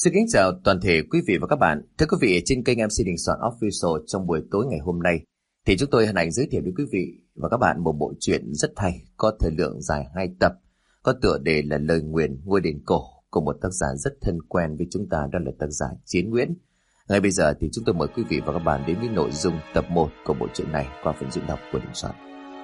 Xin kính chào toàn thể quý vị và các bạn. Thưa quý vị, trên kênh MC Đình Soạn Official trong buổi tối ngày hôm nay thì chúng tôi hân hạnh giới thiệu đến quý vị và các bạn một bộ truyện rất hay, có thời lượng dài 2 tập, có tựa đề là Lời Nguyền Ngôi Đền Cổ của một tác giả rất thân quen với chúng ta, đó là tác giả Chiến Nguyễn. Ngay bây giờ thì chúng tôi mời quý vị và các bạn đến với nội dung tập 1 của bộ truyện này qua phần diễn đọc của Đình Soạn.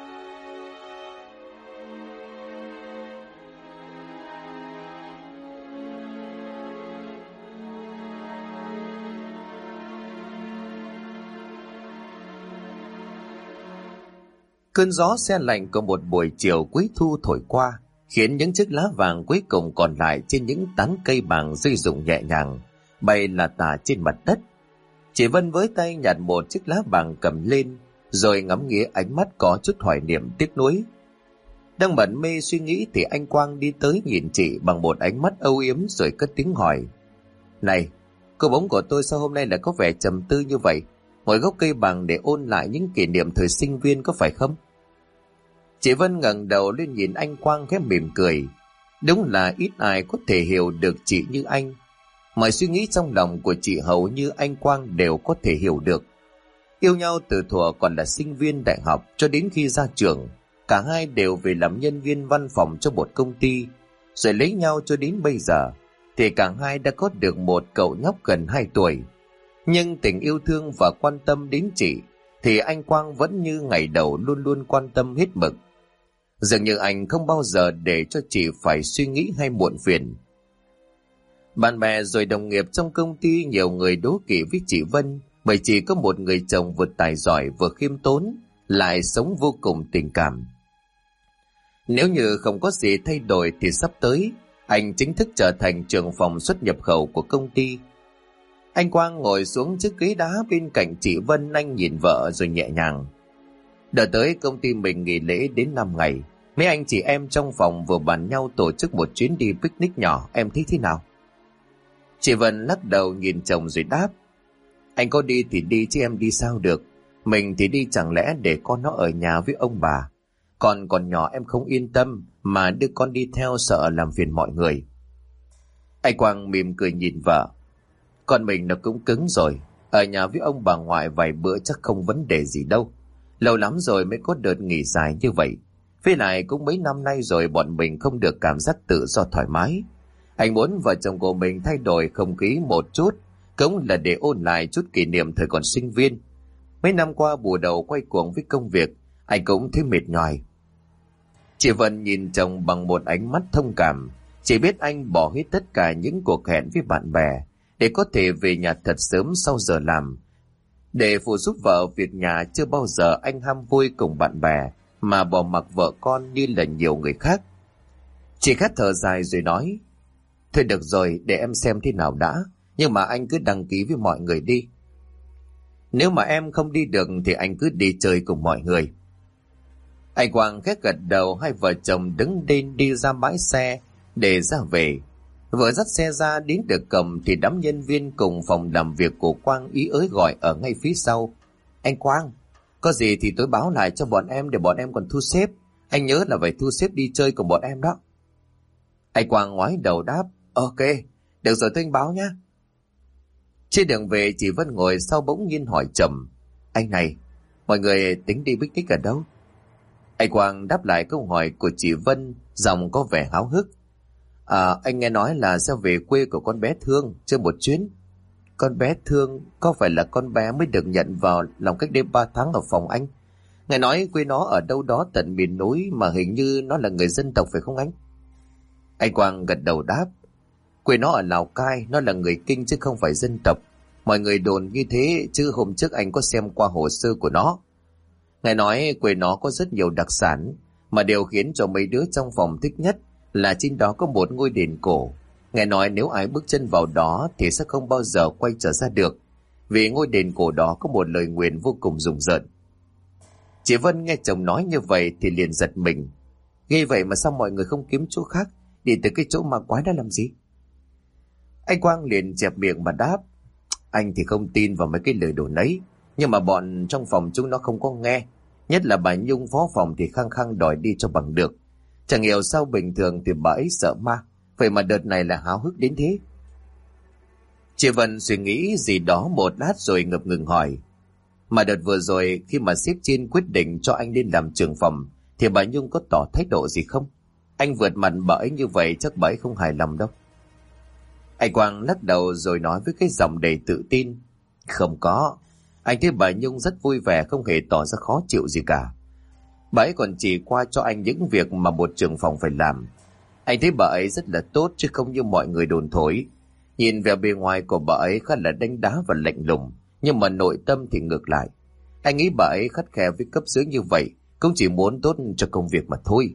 Cơn gió se lạnh của một buổi chiều cuối thu thổi qua, khiến những chiếc lá vàng cuối cùng còn lại trên những tán cây bàng rơi rụng nhẹ nhàng, bay là tả trên mặt đất. Chị Vân với tay nhặt một chiếc lá vàng cầm lên, rồi ngắm nghía, ánh mắt có chút hoài niệm tiếc nuối. Đang mẩn mê suy nghĩ thì anh Quang đi tới nhìn chị bằng một ánh mắt âu yếm rồi cất tiếng hỏi: "Này, cô bóng của tôi sao hôm nay lại có vẻ trầm tư như vậy? Ngồi gốc cây bàng để ôn lại những kỷ niệm thời sinh viên có phải không?" Chị Vân ngẩng đầu lên nhìn anh Quang khẽ mỉm cười. Đúng là ít ai có thể hiểu được chị như anh. Mọi suy nghĩ trong lòng của chị hầu như anh Quang đều có thể hiểu được. Yêu nhau từ thuở còn là sinh viên đại học cho đến khi ra trường, cả hai đều về làm nhân viên văn phòng cho một công ty, rồi lấy nhau cho đến bây giờ thì cả hai đã có được một cậu nhóc gần 2 tuổi. Nhưng tình yêu thương và quan tâm đến chị thì anh Quang vẫn như ngày đầu luôn luôn quan tâm hết mực. Dường như anh không bao giờ để cho chị phải suy nghĩ hay muộn phiền. Bạn bè rồi đồng nghiệp trong công ty nhiều người đố kỵ với chị Vân, bởi chỉ có một người chồng vừa tài giỏi vừa khiêm tốn, lại sống vô cùng tình cảm. Nếu như không có gì thay đổi thì sắp tới anh chính thức trở thành trưởng phòng xuất nhập khẩu của công ty. Anh Quang ngồi xuống chiếc ghế đá bên cạnh chị Vân, anh nhìn vợ rồi nhẹ nhàng: "Đợi tới công ty mình nghỉ lễ đến 5 ngày, mấy anh chị em trong phòng vừa bàn nhau tổ chức một chuyến đi picnic nhỏ, em thấy thế nào?" Chị Vân lắc đầu nhìn chồng rồi đáp: "Anh có đi thì đi chứ em đi sao được. Mình thì đi chẳng lẽ để con nó ở nhà với ông bà. Còn nhỏ em không yên tâm mà đưa con đi theo sợ làm phiền mọi người." Anh Quang mỉm cười nhìn vợ: "Con mình nó cũng cứng rồi, ở nhà với ông bà ngoại vài bữa chắc không vấn đề gì đâu. Lâu lắm rồi mới có đợt nghỉ dài như vậy. Với lại cũng mấy năm nay rồi bọn mình không được cảm giác tự do thoải mái. Anh muốn vợ chồng của mình thay đổi không khí một chút, cũng là để ôn lại chút kỷ niệm thời còn sinh viên. Mấy năm qua bù đầu quay cuồng với công việc, anh cũng thấy mệt nhoài." Chị Vân nhìn chồng bằng một ánh mắt thông cảm. Chị biết anh bỏ hết tất cả những cuộc hẹn với bạn bè để có thể về nhà thật sớm sau giờ làm, để phụ giúp vợ việc nhà. Chưa bao giờ anh ham vui cùng bạn bè mà bỏ mặc vợ con như là nhiều người khác. Chị khát thở dài rồi nói: "Thôi được rồi, để em xem thế nào đã, nhưng mà anh cứ đăng ký với mọi người đi. Nếu mà em không đi được thì anh cứ đi chơi cùng mọi người." Anh Quang khẽ gật đầu. Hai vợ chồng đứng lên đi ra bãi xe để ra về. Vừa dắt xe ra đến được cổng thì đám nhân viên cùng phòng làm việc của Quang ý ới gọi ở ngay phía sau: "Anh Quang, có gì thì tối báo lại cho bọn em để bọn em còn thu xếp. Anh nhớ là phải thu xếp đi chơi cùng bọn em đó." Anh Quang ngoái đầu đáp: "Ok, được rồi, tôi anh báo nhé." Trên đường về, chị Vân ngồi sau bỗng nhiên hỏi chồng: "Anh này, mọi người tính đi picnic ở đâu?" Anh Quang đáp lại câu hỏi của chị Vân, giọng có vẻ háo hức: Anh nghe nói là sẽ về quê của con bé Thương chơi một chuyến." "Con bé Thương có phải là con bé mới được nhận vào lòng cách đây 3 tháng ở phòng anh? Nghe nói quê nó ở đâu đó tận miền núi mà hình như nó là người dân tộc phải không anh?" Anh Quang gật đầu đáp: "Quê nó ở Lào Cai, nó là người Kinh chứ không phải dân tộc. Mọi người đồn như thế chứ hôm trước anh có xem qua hồ sơ của nó. Nghe nói quê nó có rất nhiều đặc sản, mà điều khiến cho mấy đứa trong phòng thích nhất là trên đó có một ngôi đền cổ. Nghe nói nếu ai bước chân vào đó thì sẽ không bao giờ quay trở ra được, vì ngôi đền cổ đó có một lời nguyền vô cùng rùng rợn." Chị Vân nghe chồng nói như vậy thì liền giật mình: "Ghê vậy mà sao mọi người không kiếm chỗ khác, đi từ cái chỗ ma quái đó làm gì?" Anh Quang liền chẹp miệng mà đáp: "Anh thì không tin vào mấy cái lời đồn ấy, nhưng mà bọn trong phòng chúng nó không có nghe. Nhất là bà Nhung phó phòng thì khăng khăng đòi đi cho bằng được. Chẳng hiểu sao bình thường thì bà ấy sợ ma, vậy mà đợt này là háo hức đến thế." Chị Vân suy nghĩ gì đó một lát rồi ngập ngừng hỏi. Mà đợt vừa rồi khi mà sếp trên quyết định cho anh lên làm trưởng phòng thì bà Nhung có tỏ thái độ gì không? Anh vượt mặt bà ấy như vậy chắc bà ấy không hài lòng đâu. Anh Quang lắc đầu rồi nói với cái giọng đầy tự tin. Không có. Anh thấy bà Nhung rất vui vẻ, không hề tỏ ra khó chịu gì cả. Bà ấy còn chỉ qua cho anh những việc mà một trưởng phòng phải làm. Anh thấy bà ấy rất là tốt chứ không như mọi người đồn thổi. Nhìn vẻ bề ngoài của bà ấy khá là đánh đá và lạnh lùng, nhưng mà nội tâm thì ngược lại. Anh nghĩ bà ấy khắt khe với cấp dưới như vậy cũng chỉ muốn tốt cho công việc mà thôi.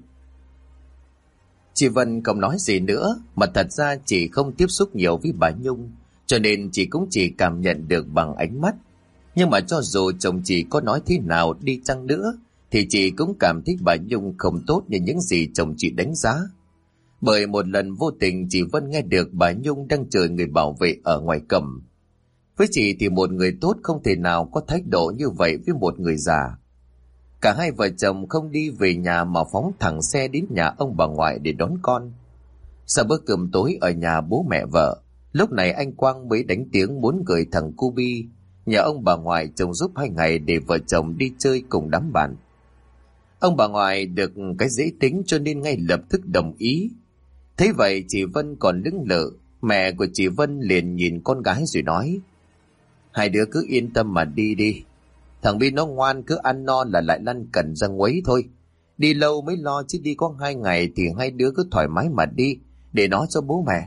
Chị Vân không nói gì nữa, mà thật ra chị không tiếp xúc nhiều với bà Nhung, cho nên chị cũng chỉ cảm nhận được bằng ánh mắt. Nhưng mà cho dù chồng chị có nói thế nào đi chăng nữa thì chị cũng cảm thấy bà Nhung không tốt như những gì chồng chị đánh giá. Bởi một lần vô tình chị Vân nghe được bà Nhung đang chờ người bảo vệ ở ngoài cổng. Với chị thì một người tốt không thể nào có thái độ như vậy với một người già. Cả hai vợ chồng không đi về nhà mà phóng thẳng xe đến nhà ông bà ngoại để đón con. Sau bữa cơm tối ở nhà bố mẹ vợ, lúc này anh Quang mới đánh tiếng muốn gửi thằng Cubi nhà ông bà ngoại trông giúp 2 ngày để vợ chồng đi chơi cùng đám bạn. Ông bà ngoại được cái dễ tính cho nên ngay lập tức đồng ý. Thấy vậy chị Vân còn lững lự, mẹ của chị Vân liền nhìn con gái rồi nói: Hai đứa cứ yên tâm mà đi đi. Thằng Bi nó ngoan, cứ ăn no là lại lăn cẩn ra nguấy thôi. Đi lâu mới lo chứ đi có 2 ngày thì hai đứa cứ thoải mái mà đi, để nó cho bố mẹ.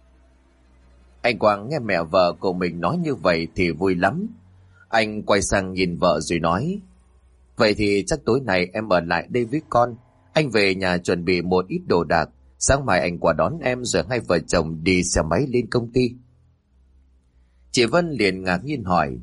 Anh Quang nghe mẹ vợ của mình nói như vậy thì vui lắm. Anh quay sang nhìn vợ rồi nói: Vậy thì chắc tối nay em ở lại đây với con. Anh về nhà chuẩn bị một ít đồ đạc, sáng mai anh qua đón em rồi hai vợ chồng đi xe máy lên công ty. Chị Vân liền ngạc nhiên hỏi: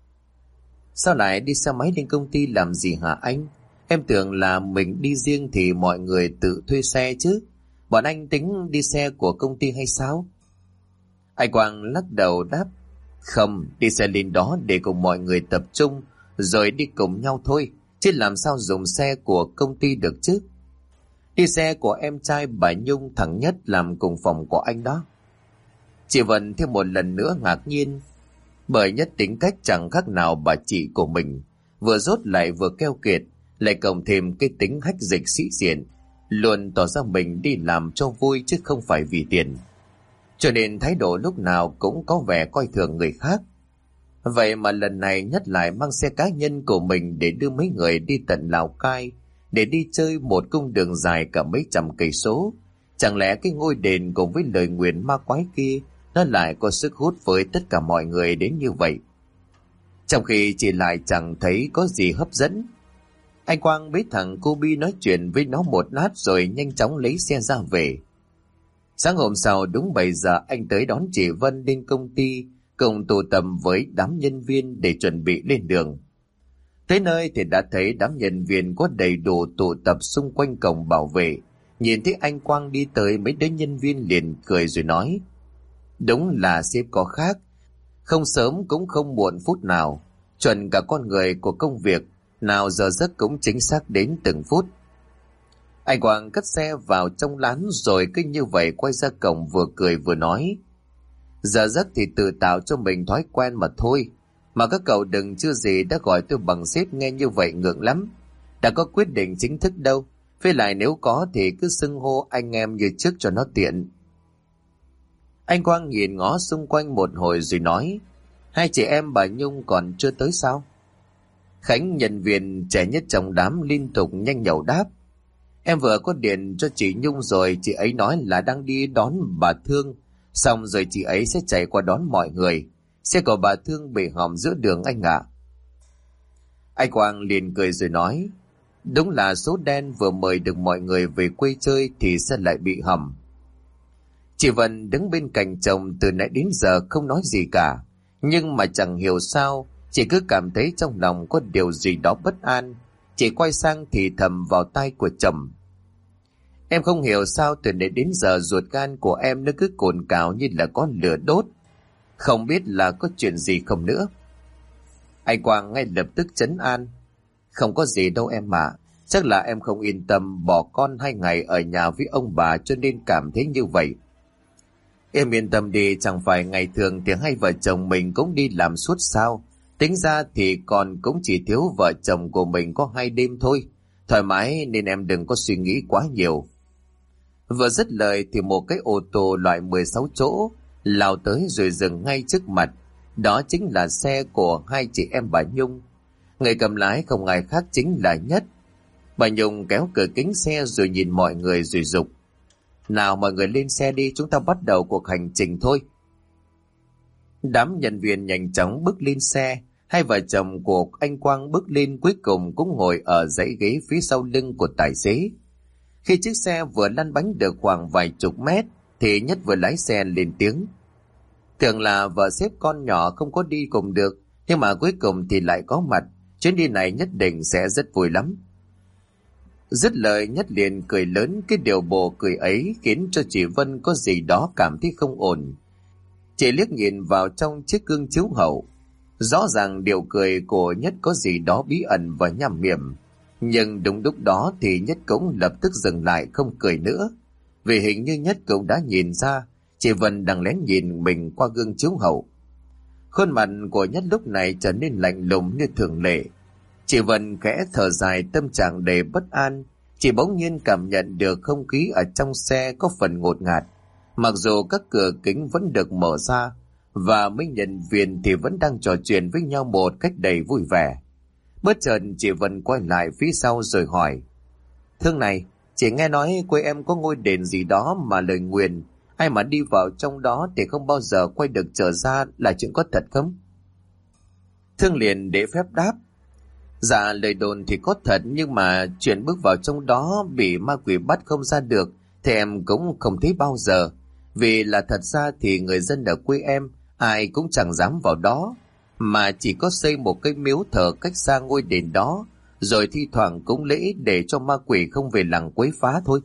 Sao lại đi xe máy lên công ty làm gì hả anh? Em tưởng là mình đi riêng thì mọi người tự thuê xe chứ. Bọn anh tính đi xe của công ty hay sao? Anh Quang lắc đầu đáp: Không, đi xe lên đó để cùng mọi người tập trung rồi đi cùng nhau thôi, chứ làm sao dùng xe của công ty được chứ. Đi xe của em trai bà Nhung, thằng Nhất làm cùng phòng của anh đó. Chị Vân thêm một lần nữa ngạc nhiên, bởi Nhất tính cách chẳng khác nào bà chị của mình, vừa dốt lại vừa keo kiệt, lại cộng thêm cái tính hách dịch sĩ diện, luôn tỏ ra mình đi làm cho vui chứ không phải vì tiền, cho nên thái độ lúc nào cũng có vẻ coi thường người khác. Vậy mà lần này Nhất lại mang xe cá nhân của mình để đưa mấy người đi tận Lào Cai để đi chơi một cung đường dài cả mấy trăm cây số. Chẳng lẽ cái ngôi đền cùng với lời nguyền ma quái kia nó lại có sức hút với tất cả mọi người đến như vậy, trong khi chị lại chẳng thấy có gì hấp dẫn. Anh Quang với thằng cô Bi nói chuyện với nó một lát rồi nhanh chóng lấy xe ra về. Sáng hôm sau đúng 7 giờ anh tới đón chị Vân lên công ty, cùng tụ tập với đám nhân viên để chuẩn bị lên đường. Tới nơi thì đã thấy đám nhân viên có đầy đủ tụ tập xung quanh cổng bảo vệ. Nhìn thấy anh Quang đi tới, mấy đứa nhân viên liền cười rồi nói: Đúng là sếp có khác, không sớm cũng không muộn phút nào, chuẩn cả con người của công việc, nào giờ giấc cũng chính xác đến từng phút. Anh Quang cất xe vào trong lán rồi cứ như vậy quay ra cổng vừa cười vừa nói: Giờ giấc thì tự tạo cho mình thói quen mà thôi, mà các cậu đừng chưa gì đã gọi tôi bằng sếp, nghe như vậy ngượng lắm. Đã có quyết định chính thức đâu, với lại nếu có thì cứ xưng hô anh em như trước cho nó tiện. Anh Quang nhìn ngó xung quanh một hồi rồi nói: Hai chị em bà Nhung còn chưa tới sao? Khánh, nhân viên trẻ nhất trong đám, liên tục nhanh nhẩu đáp: Em vừa có điện cho chị Nhung rồi, chị ấy nói là đang đi đón bà Thương, xong rồi chị ấy sẽ chạy qua đón mọi người. Xe của bà Thương bị hỏng giữa đường anh ạ. Anh Quang liền cười rồi nói: Đúng là số đen, vừa mời được mọi người về quê chơi thì sẽ lại bị hỏng. Chị Vân đứng bên cạnh chồng từ nãy đến giờ không nói gì cả, nhưng mà chẳng hiểu sao chị cứ cảm thấy trong lòng có điều gì đó bất an. Chị quay sang thì thầm vào tai của chồng: Em không hiểu sao từ nãy đến giờ ruột gan của em nó cứ cồn cào như là có lửa đốt, không biết là có chuyện gì không nữa. Anh Quang ngay lập tức trấn an: Không có gì đâu em ạ, chắc là em không yên tâm bỏ con 2 ngày ở nhà với ông bà cho nên cảm thấy như vậy. Em yên tâm đi, chẳng phải ngày thường thì hai vợ chồng mình cũng đi làm suốt sao. Tính ra thì còn cũng chỉ thiếu vợ chồng của mình có 2 đêm thôi. Thoải mái nên em đừng có suy nghĩ quá nhiều. Vừa dứt lời thì một cái ô tô loại 16 chỗ lao tới rồi dừng ngay trước mặt. Đó chính là xe của hai chị em bà Nhung. Người cầm lái không ai khác chính là Nhất. Bà Nhung kéo cửa kính xe rồi nhìn mọi người rồi giục: nào mọi người lên xe đi, chúng ta bắt đầu cuộc hành trình thôi. Đám nhân viên nhanh chóng bước lên xe. Hai vợ chồng của anh Quang bước lên, cuối cùng cũng ngồi ở dãy ghế phía sau lưng của tài xế. Khi chiếc xe vừa lăn bánh được khoảng vài chục mét thì Nhất vừa lái xe lên tiếng: tưởng là vợ xếp con nhỏ không có đi cùng được, nhưng mà cuối cùng thì lại có mặt. Chuyến đi này nhất định sẽ rất vui lắm. Dứt lời Nhất liền cười lớn. Cái điều bộ cười ấy khiến cho chị Vân có gì đó cảm thấy không ổn. Chị liếc nhìn vào trong chiếc gương chiếu hậu. Rõ ràng điều cười của Nhất có gì đó bí ẩn và nham hiểm. Nhưng đúng lúc đó thì Nhất cũng lập tức dừng lại không cười nữa. Vì hình như Nhất cũng đã nhìn ra chị Vân đang lén nhìn mình qua gương chiếu hậu. Khuôn mặt của Nhất lúc này trở nên lạnh lùng như thường lệ. Chị Vân khẽ thở dài, tâm trạng đầy bất an. Chị bỗng nhiên cảm nhận được không khí ở trong xe có phần ngột ngạt. Mặc dù các cửa kính vẫn được mở ra và mấy nhân viên thì vẫn đang trò chuyện với nhau một cách đầy vui vẻ. Bất chợt chị Vân quay lại phía sau rồi hỏi: Thương này, chị nghe nói quê em có ngôi đền gì đó mà lời nguyền, ai mà đi vào trong đó thì không bao giờ quay được trở ra, là chuyện có thật không? Thương liền để phép đáp: Dạ, lời đồn thì có thật, nhưng mà chuyện bước vào trong đó bị ma quỷ bắt không ra được thì em cũng không thấy bao giờ. Vì là thật ra thì người dân ở quê em ai cũng chẳng dám vào đó, mà chỉ có xây một cái miếu thờ cách xa ngôi đền đó, rồi thi thoảng cúng lễ để cho ma quỷ không về làng quấy phá thôi.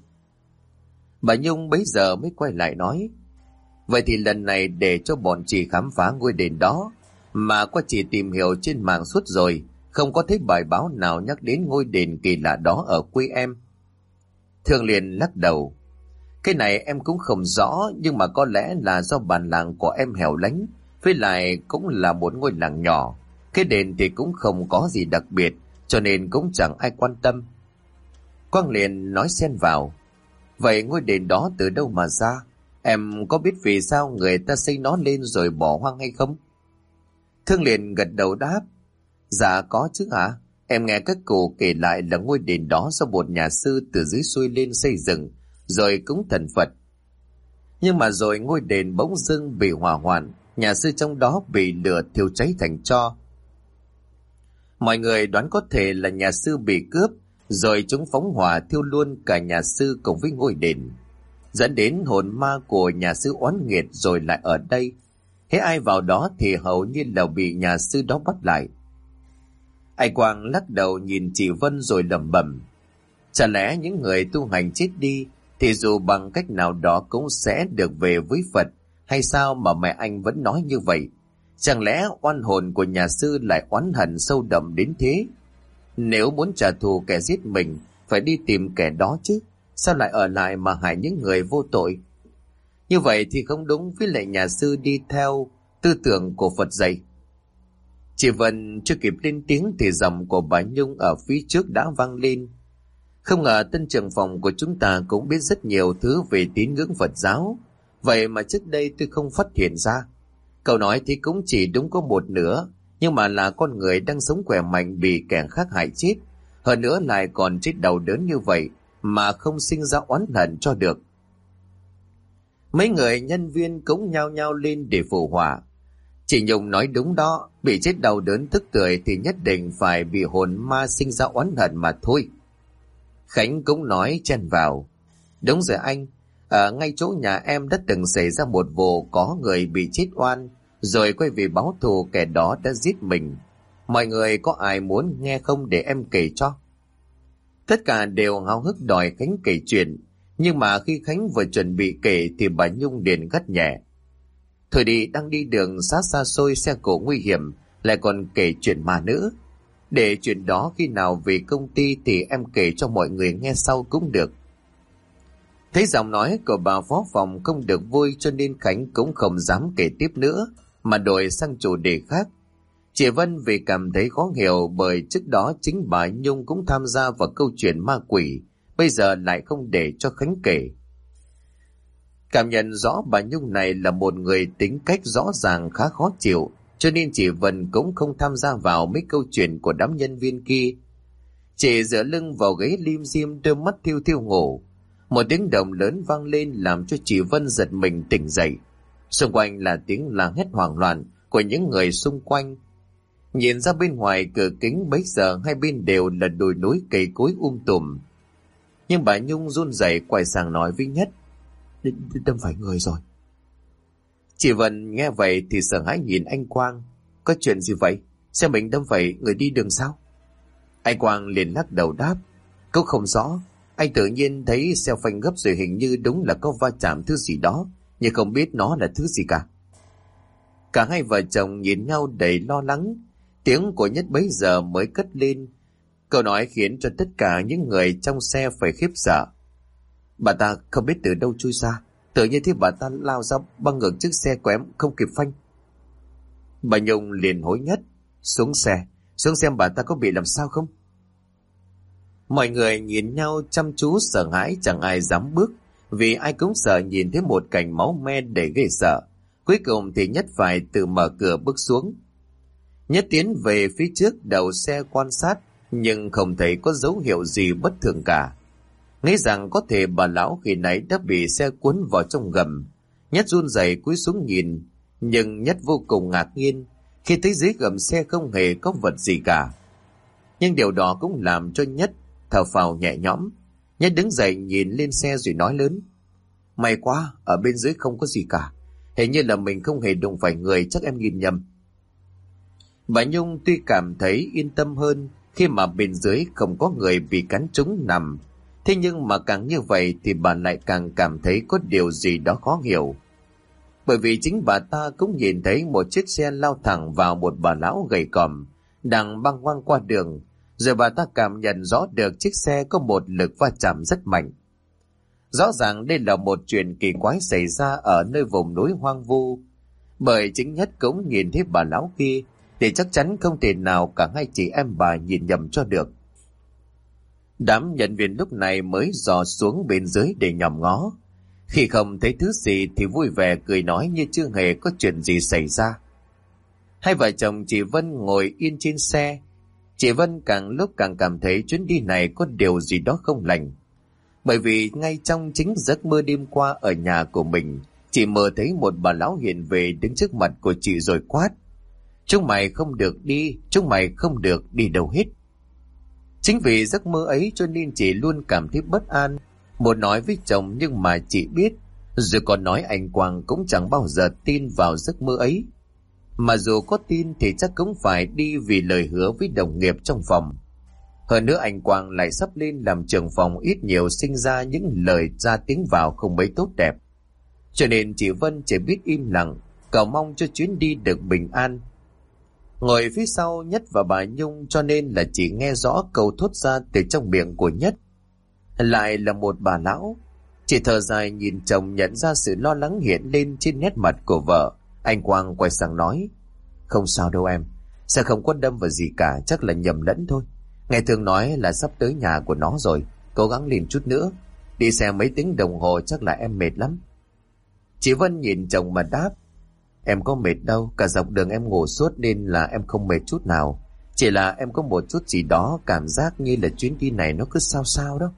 Bà Nhung bấy giờ mới quay lại nói: Vậy thì lần này để cho bọn chị khám phá ngôi đền đó, mà qua chị tìm hiểu trên mạng suốt rồi, không có thấy bài báo nào nhắc đến ngôi đền kỳ lạ đó ở quê em. Thương liền lắc đầu: Cái này em cũng không rõ, nhưng mà có lẽ là do bản làng của em hẻo lánh, với lại cũng là một ngôi làng nhỏ. Cái đền thì cũng không có gì đặc biệt, cho nên cũng chẳng ai quan tâm. Quang liền nói xen vào: Vậy ngôi đền đó từ đâu mà ra? Em có biết vì sao người ta xây nó lên rồi bỏ hoang hay không? Thương liền gật đầu đáp: Dạ có chứ hả? Em nghe các cụ kể lại là ngôi đền đó do một nhà sư từ dưới xuôi lên xây dựng, rồi cúng thần Phật. Nhưng mà rồi ngôi đền bỗng dưng bị hỏa hoạn, nhà sư trong đó bị lửa thiêu cháy thành tro. Mọi người đoán có thể là nhà sư bị cướp, rồi chúng phóng hỏa thiêu luôn cả nhà sư cùng với ngôi đền, dẫn đến hồn ma của nhà sư oán nghiệt rồi lại ở đây. Thế ai vào đó thì hầu như là bị nhà sư đó bắt lại. Anh Quang lắc đầu nhìn chị Vân rồi lẩm bẩm: Chả lẽ những người tu hành chết đi thì dù bằng cách nào đó cũng sẽ được về với Phật, hay sao mà mẹ anh vẫn nói như vậy? Chẳng lẽ oan hồn của nhà sư lại oán hận sâu đậm đến thế? Nếu muốn trả thù kẻ giết mình, phải đi tìm kẻ đó chứ, sao lại ở lại mà hại những người vô tội? Như vậy thì không đúng với lại nhà sư đi theo tư tưởng của Phật dạy. Chị Vân chưa kịp lên tiếng thì giọng của bà Nhung ở phía trước đã vang lên: Không ngờ tân trưởng phòng của chúng ta cũng biết rất nhiều thứ về tín ngưỡng Phật giáo, vậy mà trước đây tôi không phát hiện ra. Cậu nói thì cũng chỉ đúng có một nửa, nhưng mà là con người đang sống khỏe mạnh bị kẻ khác hại chết, hơn nữa lại còn chết đau đớn như vậy mà không sinh ra oán hận cho được. Mấy người nhân viên cũng nhao nhao lên để phụ họa: Chị Nhung nói đúng đó, bị chết đau đớn tức tưởi thì nhất định phải bị hồn ma sinh ra oán hận mà thôi. Khánh cũng nói chen vào: Đúng rồi anh, ở ngay chỗ nhà em đã từng xảy ra một vụ có người bị chết oan, rồi quay về báo thù kẻ đó đã giết mình. Mọi người có ai muốn nghe không để em kể cho? Tất cả đều háo hức đòi Khánh kể chuyện, nhưng mà khi Khánh vừa chuẩn bị kể thì bà Nhung liền gắt nhẹ: Thôi đi, đang đi đường xa xa xôi, xe cộ nguy hiểm, lại còn kể chuyện ma nữa. Để chuyện đó khi nào về công ty thì em kể cho mọi người nghe sau cũng được. Thấy giọng nói của bà phó phòng không được vui cho nên Khánh cũng không dám kể tiếp nữa mà đổi sang chủ đề khác. Chị Vân vì cảm thấy khó hiểu bởi trước đó chính bà Nhung cũng tham gia vào câu chuyện ma quỷ, bây giờ lại không để cho Khánh kể. Cảm nhận rõ bà Nhung này là một người tính cách rõ ràng khá khó chịu, cho nên chị Vân cũng không tham gia vào mấy câu chuyện của đám nhân viên kia. Chị dựa lưng vào ghế lim dim, đôi mắt thiêu thiêu ngủ. Một tiếng động lớn vang lên làm cho chị Vân giật mình tỉnh dậy. Xung quanh là tiếng la hét hoảng loạn của những người xung quanh. Nhìn ra bên ngoài cửa kính bấy giờ hai bên đều là đồi núi cây cối tùm. Nhưng bà Nhung run rẩy quay sang nói với Nhất: Đâm phải người rồi. Chị Vân nghe vậy thì sợ hãi nhìn anh Quang: Có chuyện gì vậy? Xe mình đâm phải người đi đường sao? Anh Quang liền lắc đầu đáp: Cũng không rõ. Anh tự nhiên thấy xe phanh gấp rồi hình như đúng là có va chạm thứ gì đó, nhưng không biết nó là thứ gì cả. Cả hai vợ chồng nhìn nhau đầy lo lắng. Tiếng của Nhất bấy giờ mới cất lên. Câu nói khiến cho tất cả những người trong xe phải khiếp sợ. Bà ta không biết từ đâu chui ra, tự nhiên thấy bà ta lao ra băng ngược chiếc xe của em không kịp phanh. Bà Nhung liền hối Nhất: Xuống xe xem bà ta có bị làm sao không. Mọi người nhìn nhau chăm chú sợ hãi, chẳng ai dám bước, vì ai cũng sợ nhìn thấy một cảnh máu me để ghê sợ. Cuối cùng thì Nhất phải tự mở cửa bước xuống. Nhất tiến về phía trước đầu xe quan sát, nhưng không thấy có dấu hiệu gì bất thường cả. Nghĩ rằng có thể bà lão khi nãy đã bị xe cuốn vào trong gầm. Nhất run rẩy cúi xuống nhìn, nhưng Nhất vô cùng ngạc nhiên khi thấy dưới gầm xe không hề có vật gì cả. Nhưng điều đó cũng làm cho Nhất thở phào nhẹ nhõm. Nhất đứng dậy nhìn lên xe rồi nói lớn: May quá, ở bên dưới không có gì cả. Hình như là mình không hề đụng phải người, chắc em nhìn nhầm. Bà Nhung tuy cảm thấy yên tâm hơn khi mà bên dưới không có người bị cắn trúng nằm, thế nhưng mà càng như vậy thì bà lại càng cảm thấy có điều gì đó khó hiểu. Bởi vì chính bà ta cũng nhìn thấy một chiếc xe lao thẳng vào một bà lão gầy còm đang băng hoang qua đường, rồi bà ta cảm nhận rõ được chiếc xe có một lực va chạm rất mạnh. Rõ ràng đây là một chuyện kỳ quái xảy ra ở nơi vùng núi hoang vu, bởi chính Nhất cũng nhìn thấy bà lão kia thì chắc chắn không thể nào cả hai chị em bà nhìn nhầm cho được. Đám nhân viên lúc này mới dò xuống bên dưới để nhòm ngó. Khi không thấy thứ gì thì vui vẻ cười nói như chưa hề có chuyện gì xảy ra. Hai vợ chồng chị Vân ngồi yên trên xe. Chị Vân càng lúc càng cảm thấy chuyến đi này có điều gì đó không lành. Bởi vì ngay trong chính giấc mơ đêm qua ở nhà của mình, chị mơ thấy một bà lão hiện về đứng trước mặt của chị rồi quát: Chúng mày không được đi, chúng mày không được đi đâu hết. Chính vì giấc mơ ấy cho nên chị luôn cảm thấy bất an, muốn nói với chồng nhưng mà chị biết, rồi còn nói anh Quang cũng chẳng bao giờ tin vào giấc mơ ấy. Mà dù có tin thì chắc cũng phải đi vì lời hứa với đồng nghiệp trong phòng. Hơn nữa anh Quang lại sắp lên làm trưởng phòng, ít nhiều sinh ra những lời ra tiếng vào không mấy tốt đẹp. Cho nên chị Vân chỉ biết im lặng, cầu mong cho chuyến đi được bình an. Ngồi phía sau Nhất và bà Nhung cho nên là chỉ nghe rõ câu thốt ra từ trong miệng của Nhất. Lại là một bà lão. Chị thở dài nhìn chồng, nhận ra sự lo lắng hiện lên trên nét mặt của vợ. Anh Quang quay sang nói: Không sao đâu em, sẽ không có đâm vào gì cả, chắc là nhầm lẫn thôi. Nghe thường nói là sắp tới nhà của nó rồi, cố gắng lên chút nữa. Đi xe mấy tiếng đồng hồ chắc là em mệt lắm. Chị Vân nhìn chồng mà đáp: Em có mệt đâu, cả dọc đường em ngủ suốt nên là em không mệt chút nào. Chỉ là em có một chút gì đó cảm giác như là chuyến đi này nó cứ sao sao đó.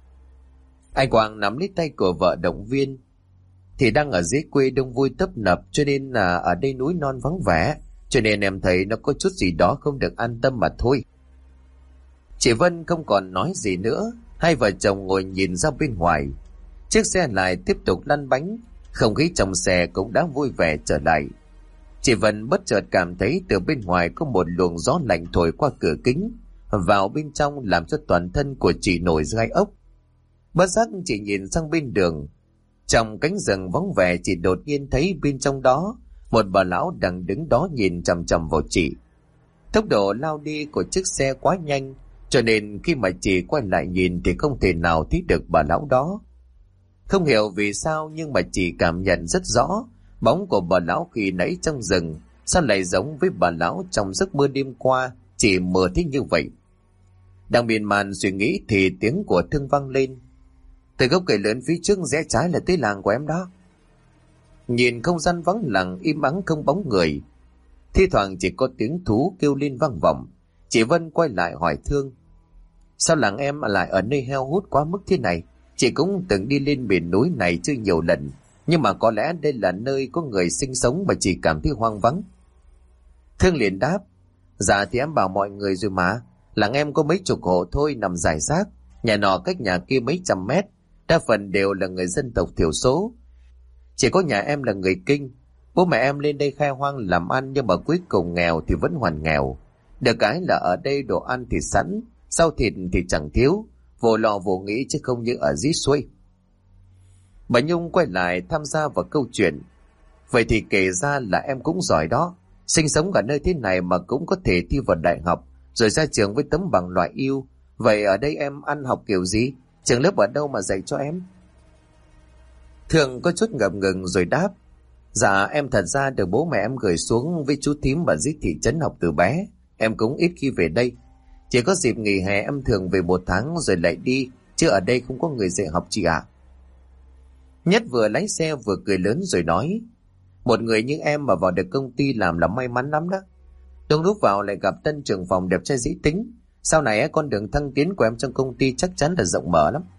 Anh Quang nắm lấy tay của vợ động viên: Thì đang ở dưới quê đông vui tấp nập, cho nên là ở đây núi non vắng vẻ, cho nên em thấy nó có chút gì đó không được an tâm mà thôi. Chị Vân không còn nói gì nữa. Hai vợ chồng ngồi nhìn ra bên ngoài. Chiếc xe lại tiếp tục lăn bánh, không khí trong xe cũng đã vui vẻ trở lại. Chị Vân bất chợt cảm thấy từ bên ngoài có một luồng gió lạnh thổi qua cửa kính vào bên trong, làm cho toàn thân của chị nổi gai ốc. Bất giác chị nhìn sang bên đường. Trong cánh rừng vắng vẻ, chị đột nhiên thấy bên trong đó một bà lão đang đứng đó nhìn chằm chằm vào chị. Tốc độ lao đi của chiếc xe quá nhanh, cho nên khi mà chị quay lại nhìn thì không thể nào thấy được bà lão đó. Không hiểu vì sao nhưng mà chị cảm nhận rất rõ bóng của bà lão khi nãy trong rừng sao lại giống với bà lão trong giấc mơ đêm qua, chỉ mơ thích như vậy. Đang miên man suy nghĩ thì tiếng của Thương vang lên. Từ gốc cây lớn phía trước rẽ trái là tới làng của em đó. Nhìn không gian vắng lặng im ắng không bóng người, thi thoảng chỉ có tiếng thú kêu lên vang vọng. Chị Vân quay lại hỏi Thương: sao làng em lại ở nơi heo hút quá mức thế này? Chị cũng từng đi lên miền núi này chưa nhiều lần, nhưng mà có lẽ đây là nơi có người sinh sống mà chị cảm thấy hoang vắng. Thương liền đáp: dạ thì em bảo mọi người rồi mà, làng em có mấy chục hộ thôi nằm rải rác, nhà nọ cách nhà kia mấy trăm mét, đa phần đều là người dân tộc thiểu số. Chỉ có nhà em là người Kinh, bố mẹ em lên đây khai hoang làm ăn nhưng mà cuối cùng nghèo thì vẫn hoàn nghèo. Được cái là ở đây đồ ăn thì sẵn, rau thịt thì chẳng thiếu, vô lo vô nghĩ chứ không như ở dưới xuôi. Bà Nhung quay lại tham gia vào câu chuyện: vậy thì kể ra là em cũng giỏi đó, sinh sống ở nơi thế này mà cũng có thể thi vào đại học, rồi ra trường với tấm bằng loại ưu. Vậy ở đây em ăn học kiểu gì? Trường lớp ở đâu mà dạy cho em? Thường có chút ngập ngừng rồi đáp: dạ em thật ra được bố mẹ em gửi xuống với chú thím ở dưới thị trấn học từ bé, em cũng ít khi về đây. Chỉ có dịp nghỉ hè em thường về 1 tháng rồi lại đi, chứ ở đây không có người dạy học chị ạ. Nhất vừa lái xe vừa cười lớn rồi nói: một người như em mà vào được công ty làm là may mắn lắm đó. Đúng lúc vào lại gặp tân trưởng phòng đẹp trai dễ tính, sau này con đường thăng tiến của em trong công ty chắc chắn là rộng mở lắm.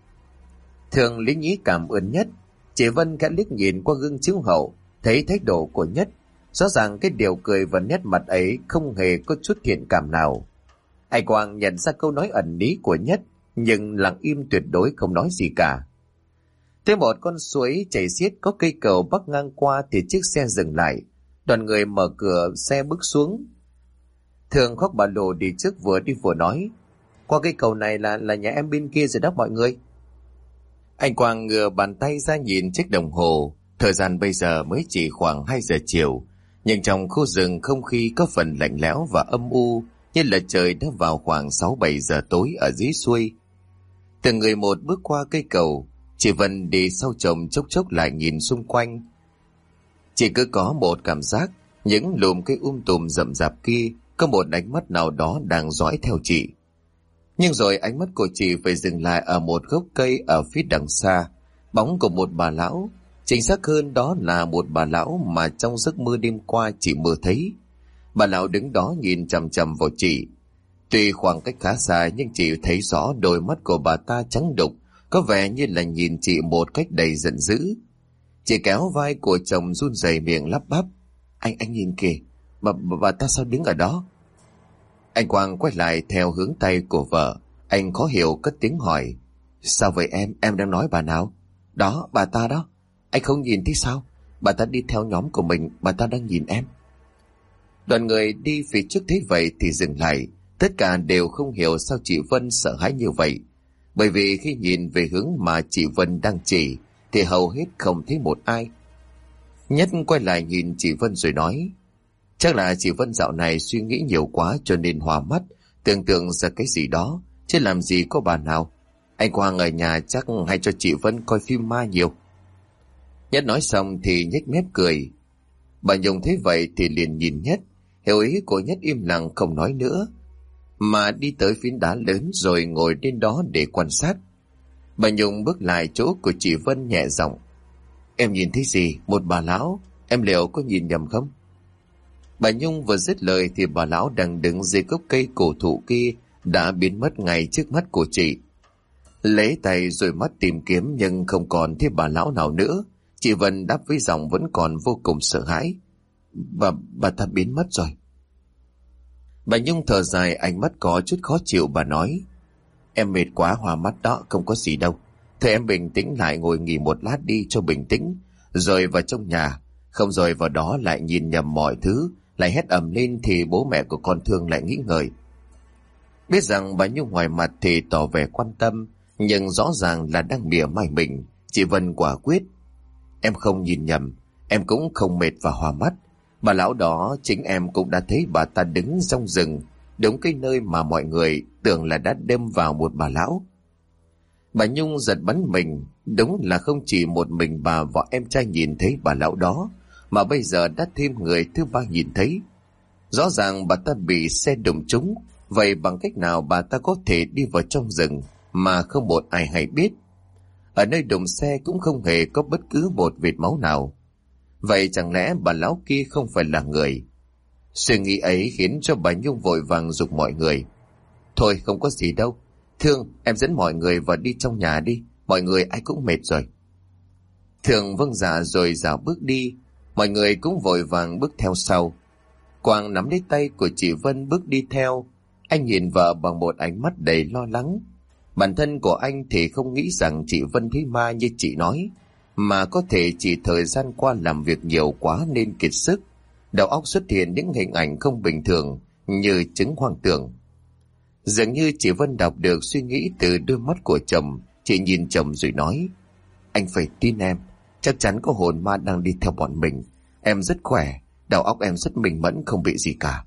Thường lý nhí cảm ơn Nhất. Chị Vân khẽ liếc nhìn qua gương chiếu hậu, thấy thái độ của Nhất, rõ ràng cái điều cười và nét mặt ấy không hề có chút thiện cảm nào. Anh Quang nhận ra câu nói ẩn lý của Nhất, nhưng lặng im tuyệt đối không nói gì cả. Tới một con suối chảy xiết có cây cầu bắc ngang qua thì chiếc xe dừng lại, đoàn người mở cửa xe bước xuống. Thường khoác ba lô đi trước vừa đi vừa nói: qua cây cầu này là nhà em bên kia rồi đó mọi người. Anh Quang ngửa bàn tay ra nhìn chiếc đồng hồ, thời gian bây giờ mới chỉ khoảng 2 giờ chiều, nhưng trong khu rừng không khí có phần lạnh lẽo và âm u, như là trời đã vào khoảng 6-7 giờ tối ở dưới xuôi. Từng người một bước qua cây cầu, chị Vân đi sau chồng chốc chốc lại nhìn xung quanh. Chị cứ có một cảm giác những lùm cây tùm rậm rạp kia có một ánh mắt nào đó đang dõi theo chị. Nhưng rồi ánh mắt của chị phải dừng lại ở một gốc cây ở phía đằng xa, bóng của một bà lão, chính xác hơn đó là một bà lão mà trong giấc mơ đêm qua chị mơ thấy. Bà lão đứng đó nhìn chằm chằm vào chị. Tuy khoảng cách khá xa nhưng chị thấy rõ đôi mắt của bà ta trắng đục, có vẻ như là nhìn chị một cách đầy giận dữ. Chị kéo vai của chồng run rẩy miệng lắp bắp: anh nhìn kìa, bà ta sao đứng ở đó? Anh Quang quay lại theo hướng tay của vợ, anh khó hiểu cất tiếng hỏi: sao vậy em đang nói bà nào? Đó, bà ta đó, anh không nhìn thấy sao? Bà ta đi theo nhóm của mình, bà ta đang nhìn em. Đoàn người đi phía trước thấy vậy thì dừng lại, tất cả đều không hiểu sao chị Vân sợ hãi như vậy. Bởi vì khi nhìn về hướng mà chị Vân đang chỉ thì hầu hết không thấy một ai. Nhất quay lại nhìn chị Vân rồi nói: chắc là chị Vân dạo này suy nghĩ nhiều quá cho nên hoa mắt, tưởng tượng ra cái gì đó, chứ làm gì có bà nào. Anh Quang ở nhà chắc hay cho chị Vân coi phim ma nhiều. Nhất nói xong thì nhếch mép cười. Bà Nhung thấy vậy thì liền nhìn Nhất, hiểu ý của Nhất im lặng không nói nữa, mà đi tới phiến đá lớn rồi ngồi lên đó để quan sát. Bà Nhung bước lại chỗ của chị Vân nhẹ giọng: em nhìn thấy gì? Một bà lão, em liệu có nhìn nhầm không? Bà Nhung vừa dứt lời thì bà lão đang đứng dưới gốc cây cổ thụ kia đã biến mất ngay trước mắt của chị. Lấy tay rồi mắt tìm kiếm nhưng không còn thấy bà lão nào nữa. Chị Vân đáp với giọng vẫn còn vô cùng sợ hãi: bà ta biến mất rồi. Bà Nhung thở dài, ánh mắt có chút khó chịu. Bà nói: em mệt quá hoa mắt đó, không có gì đâu. Thôi em bình tĩnh lại, ngồi nghỉ một lát đi cho bình tĩnh, rồi vào trong nhà. Không rồi vào đó lại nhìn nhầm mọi thứ, lại hét ầm lên thì bố mẹ của con Thương lại nghĩ ngợi. Biết rằng bà Nhung ngoài mặt thì tỏ vẻ quan tâm, nhưng rõ ràng là đang mỉa mai mình. Chị Vân quả quyết: em không nhìn nhầm, em cũng không mệt và hoa mắt. Bà lão đó chính em cũng đã thấy bà ta đứng trong rừng, đúng cái nơi mà mọi người tưởng là đã đâm vào một bà lão. Bà Nhung giật bắn mình, Đúng là không chỉ một mình bà và em trai nhìn thấy bà lão đó, mà bây giờ đã thêm người thứ ba nhìn thấy. Rõ ràng bà ta bị xe đụng trúng, vậy bằng cách nào bà ta có thể đi vào trong rừng mà không một ai hay biết? Ở nơi đụng xe cũng không hề có bất cứ một vệt máu nào. Vậy chẳng lẽ bà lão kia không phải là người? Suy nghĩ ấy khiến cho bà Nhung vội vàng giục mọi người. Thôi không có gì đâu. Thương, em dẫn mọi người vào đi trong nhà đi. Mọi người ai cũng mệt rồi. Thương vâng dạ rồi dạo bước đi. Mọi người cũng vội vàng bước theo sau. Quang nắm lấy tay của chị Vân bước đi theo. Anh nhìn vợ bằng một ánh mắt đầy lo lắng. Bản thân của anh thì không nghĩ rằng chị Vân thấy ma như chị nói, mà có thể chỉ thời gian qua làm việc nhiều quá nên kiệt sức. Đầu óc xuất hiện những hình ảnh không bình thường như chứng hoang tưởng. Dường như chị Vân đọc được suy nghĩ từ đôi mắt của chồng. Chị nhìn chồng rồi nói: Anh phải tin em, chắc chắn có hồn ma đang đi theo bọn mình. Em rất khỏe, đầu óc em rất minh mẫn, không bị gì cả.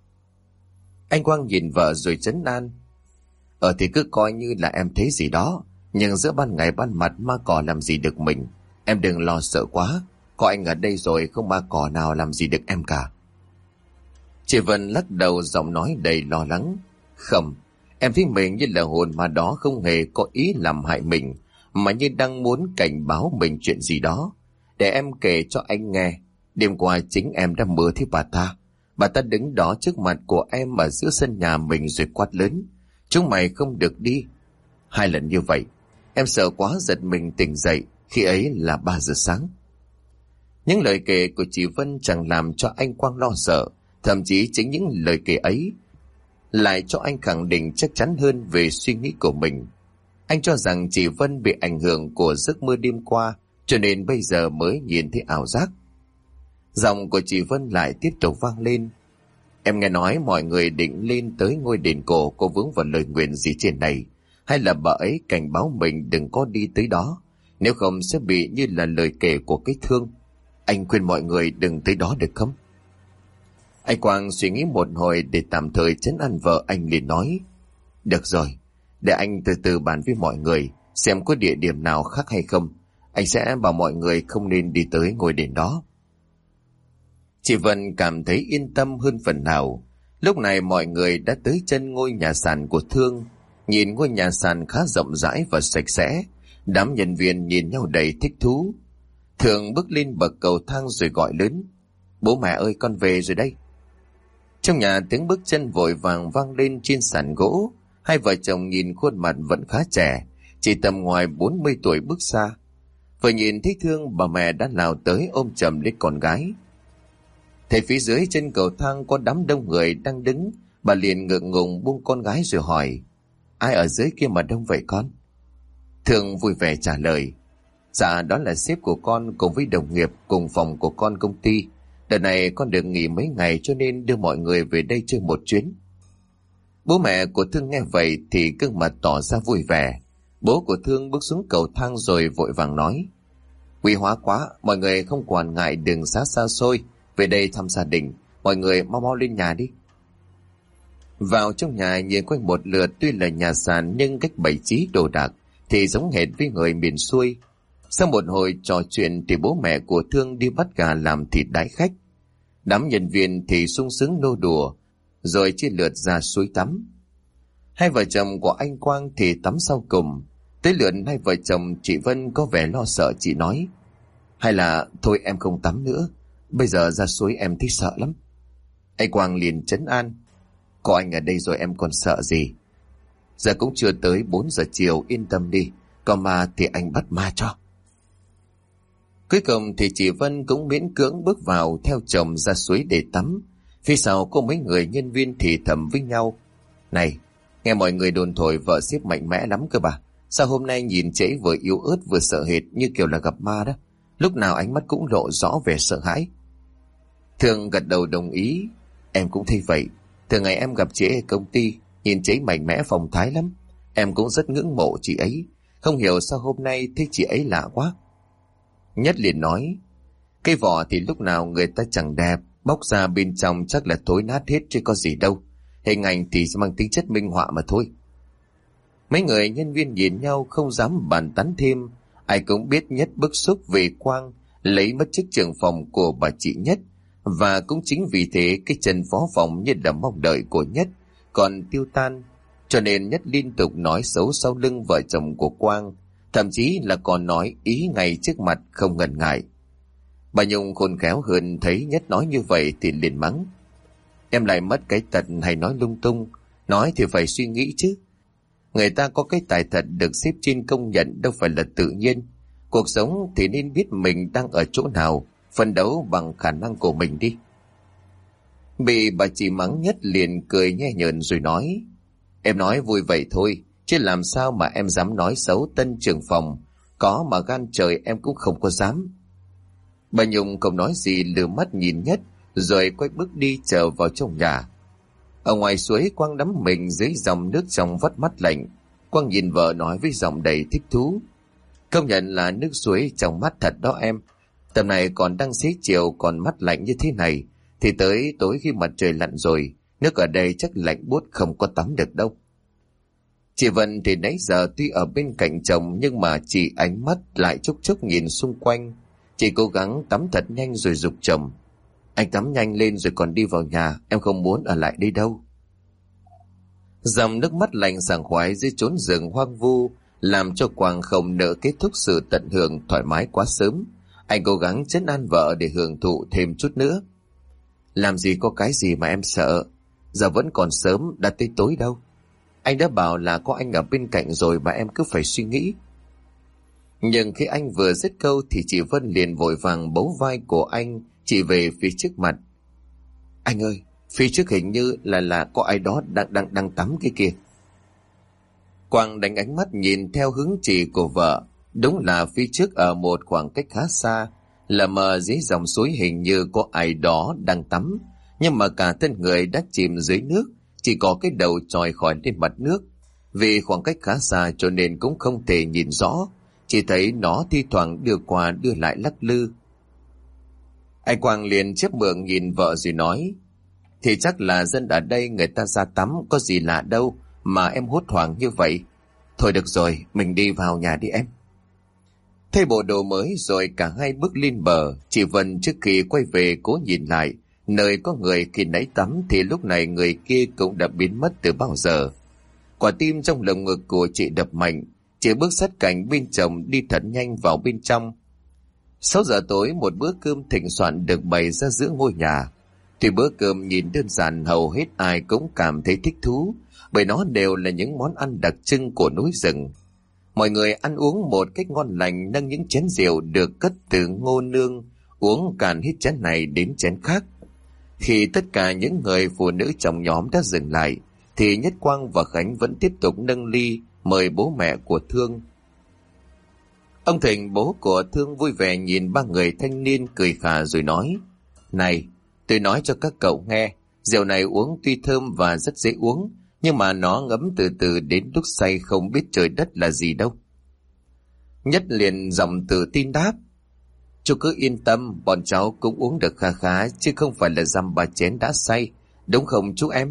Anh Quang nhìn vợ rồi trấn an: thì cứ coi như là em thấy gì đó, nhưng giữa ban ngày ban mặt ma cỏ làm gì được mình. Em đừng lo sợ quá, có anh ở đây rồi không ma cỏ nào làm gì được em cả. Chị Vân lắc đầu, giọng nói đầy lo lắng: Không, em thấy mình như là hồn ma đó không hề có ý làm hại mình, mà như đang muốn cảnh báo mình chuyện gì đó. Để em kể cho anh nghe. Đêm qua chính em đã mơ thấy bà ta. Bà ta đứng đó trước mặt của em ở giữa sân nhà mình rồi quát lớn: Chúng mày không được đi. 2 lần như vậy. Em sợ quá giật mình tỉnh dậy. Khi ấy là 3 giờ sáng. Những lời kể của chị Vân chẳng làm cho anh Quang lo sợ. Thậm chí chính những lời kể ấy lại cho anh khẳng định chắc chắn hơn về suy nghĩ của mình. Anh cho rằng chị Vân bị ảnh hưởng của giấc mơ đêm qua, cho nên bây giờ mới nhìn thấy ảo giác. Giọng của chị Vân lại tiếp tục vang lên: Em nghe nói mọi người định lên tới ngôi đền cổ có vướng vào lời nguyền gì trên này, hay là bà ấy cảnh báo mình đừng có đi tới đó, nếu không sẽ bị như là lời kể của cái Thương. Anh khuyên mọi người đừng tới đó được không? Anh Quang suy nghĩ một hồi để tạm thời trấn an vợ, anh liền nói: Được rồi, để anh từ từ bàn với mọi người xem có địa điểm nào khác hay không. Anh sẽ bảo mọi người không nên đi tới ngôi đền đó. Chị Vân cảm thấy yên tâm hơn phần nào. Lúc này mọi người đã tới chân ngôi nhà sàn của Thương. Nhìn ngôi nhà sàn khá rộng rãi và sạch sẽ, đám nhân viên nhìn nhau đầy thích thú. Thương bước lên bậc cầu thang rồi gọi lớn: Bố mẹ ơi, con về rồi đây. Trong nhà tiếng bước chân vội vàng vang lên trên sàn gỗ. Hai vợ chồng nhìn khuôn mặt vẫn khá trẻ, chỉ tầm ngoài 40 tuổi bước xa. Vừa nhìn thấy Thương, bà mẹ đã lao tới ôm chầm lấy con gái. Thấy phía dưới chân cầu thang có đám đông người đang đứng, bà liền ngượng ngùng buông con gái rồi hỏi: Ai ở dưới kia mà đông vậy con? Thương vui vẻ trả lời: Dạ, đó là sếp của con cùng với đồng nghiệp cùng phòng của con công ty. Đợt này con được nghỉ mấy ngày cho nên đưa mọi người về đây chơi một chuyến. Bố mẹ của Thương nghe vậy thì gương mặt tỏ ra vui vẻ. Bố của Thương bước xuống cầu thang rồi vội vàng nói: Quý hóa quá, mọi người không quản ngại đường xá xa xôi về đây thăm gia đình, mọi người mau mau lên nhà đi. Vào trong nhà nhìn quanh một lượt, tuy là nhà sàn nhưng cách bày trí đồ đạc thì giống hệt với người miền xuôi. Sau một hồi trò chuyện thì bố mẹ của Thương đi bắt gà làm thịt đãi khách. Đám nhân viên thì sung sướng nô đùa, rồi chia lượt ra suối tắm. Hai vợ chồng của anh Quang thì tắm sau cùng. Tới lượt hai vợ chồng chị Vân có vẻ lo sợ, chị nói: Hay là thôi em không tắm nữa, bây giờ ra suối em thấy sợ lắm. Anh Quang liền trấn an: Có anh ở đây rồi em còn sợ gì. Giờ cũng chưa tới 4 giờ chiều, yên tâm đi, có ma thì anh bắt ma cho. Cuối cùng thì chị Vân cũng miễn cưỡng bước vào theo chồng ra suối để tắm. Phía sau có mấy người nhân viên thì thầm với nhau: Này, nghe mọi người đồn thổi vợ sếp mạnh mẽ lắm cơ bà. Sao hôm nay nhìn trễ vừa yếu ớt vừa sợ hệt như kiểu là gặp ma đó. Lúc nào ánh mắt cũng lộ rõ vẻ sợ hãi. Thương gật đầu đồng ý: Em cũng thấy vậy. Thường ngày em gặp chị ở công ty, nhìn chị mạnh mẽ phong thái lắm. Em cũng rất ngưỡng mộ chị ấy. Không hiểu sao hôm nay thấy chị ấy lạ quá. Nhất liền nói: Cây vỏ thì lúc nào người ta chẳng đẹp, bóc ra bên trong chắc là thối nát hết chứ có gì đâu. Hình ảnh thì mang tính chất minh họa mà thôi. Mấy người nhân viên nhìn nhau không dám bàn tán thêm. Ai cũng biết Nhất bức xúc vì Quang lấy mất chức trưởng phòng của bà chị Nhất, và cũng chính vì thế cái chân phó phòng như là mong đợi của Nhất còn tiêu tan, cho nên Nhất liên tục nói xấu sau lưng vợ chồng của Quang, thậm chí là còn nói ý ngay trước mặt không ngần ngại. Bà Nhung khôn khéo hơn, thấy Nhất nói như vậy thì liền mắng: Em lại mất cái tật hay nói lung tung, nói thì phải suy nghĩ chứ. Người ta có cái tài thật được xếp trên công nhận đâu phải là tự nhiên. Cuộc sống thì nên biết mình đang ở chỗ nào, phấn đấu bằng khả năng của mình đi. Bị bà chị mắng Nhất liền cười nhẹ nhợn rồi nói: Em nói vui vậy thôi, chứ làm sao mà em dám nói xấu tân trưởng phòng, có mà gan trời em cũng không có dám. Bà Nhung không nói gì, lừa mắt nhìn Nhất rồi quay bước đi trở vào trong nhà. Ở ngoài suối, Quang đắm mình dưới dòng nước trong vắt mắt lạnh. Quang nhìn vợ nói với giọng đầy thích thú: Công nhận là nước suối trong mắt thật đó em. Tầm này còn đang xế chiều còn mắt lạnh như thế này, thì tới tối khi mặt trời lặn rồi, nước ở đây chắc lạnh buốt không có tắm được đâu. Chị Vân thì nãy giờ tuy ở bên cạnh chồng, nhưng mà chị ánh mắt lại chốc chốc nhìn xung quanh. Chị cố gắng tắm thật nhanh rồi giục chồng: Anh tắm nhanh lên rồi còn đi vào nhà, em không muốn ở lại đây đâu. Dòng nước mắt lạnh sảng khoái dưới chốn rừng hoang vu làm cho Quang không nỡ kết thúc sự tận hưởng thoải mái quá sớm. Anh cố gắng trấn an vợ để hưởng thụ thêm chút nữa. Làm gì có cái gì mà em sợ, giờ vẫn còn sớm, đã tới tối đâu. Anh đã bảo là có anh ở bên cạnh rồi mà em cứ phải suy nghĩ. Nhưng khi anh vừa dứt câu thì chị Vân liền vội vàng bấu vai của anh, chỉ về phía trước mặt: Anh ơi, phía trước hình như là có ai đó đang tắm cái kia. Quang đánh ánh mắt nhìn theo hướng chỉ của vợ. Đúng là phía trước ở một khoảng cách khá xa, là mờ dưới dòng suối hình như có ai đó đang tắm, nhưng mà cả thân người đã chìm dưới nước, chỉ có cái đầu trồi khỏi lên mặt nước. Vì khoảng cách khá xa cho nên cũng không thể nhìn rõ, chỉ thấy nó thi thoảng đưa qua đưa lại lắc lư. Anh Quang liền chép miệng nhìn vợ rồi nói: Thì chắc là dân ở đây người ta ra tắm, có gì lạ đâu mà em hốt hoảng như vậy. Thôi được rồi, mình đi vào nhà đi em. Thay bộ đồ mới rồi cả hai bước lên bờ. Chị Vân trước khi quay về cố nhìn lại nơi có người khi nãy tắm, thì lúc này người kia cũng đã biến mất từ bao giờ. Quả tim trong lồng ngực của chị đập mạnh. Chị bước sát cạnh bên chồng đi thật nhanh vào bên trong. 6 giờ tối, một bữa cơm thịnh soạn được bày ra giữa ngôi nhà. Tuy bữa cơm nhìn đơn giản, hầu hết ai cũng cảm thấy thích thú, bởi nó đều là những món ăn đặc trưng của núi rừng. Mọi người ăn uống một cách ngon lành, nâng những chén rượu được cất từ ngô nương, uống cạn hết chén này đến chén khác. Khi tất cả những người phụ nữ trong nhóm đã dừng lại, thì Nhất, Quang và Khánh vẫn tiếp tục nâng ly mời bố mẹ của Thương. Ông Thịnh, bố của Thương, vui vẻ nhìn ba người thanh niên cười khà rồi nói: Này, tôi nói cho các cậu nghe, rượu này uống tuy thơm và rất dễ uống, nhưng mà nó ngấm từ từ đến lúc say không biết trời đất là gì đâu. Nhất liền giọng tự tin đáp: Chú cứ yên tâm, bọn cháu cũng uống được khá khá, chứ không phải là dăm ba chén đã say, đúng không chú em?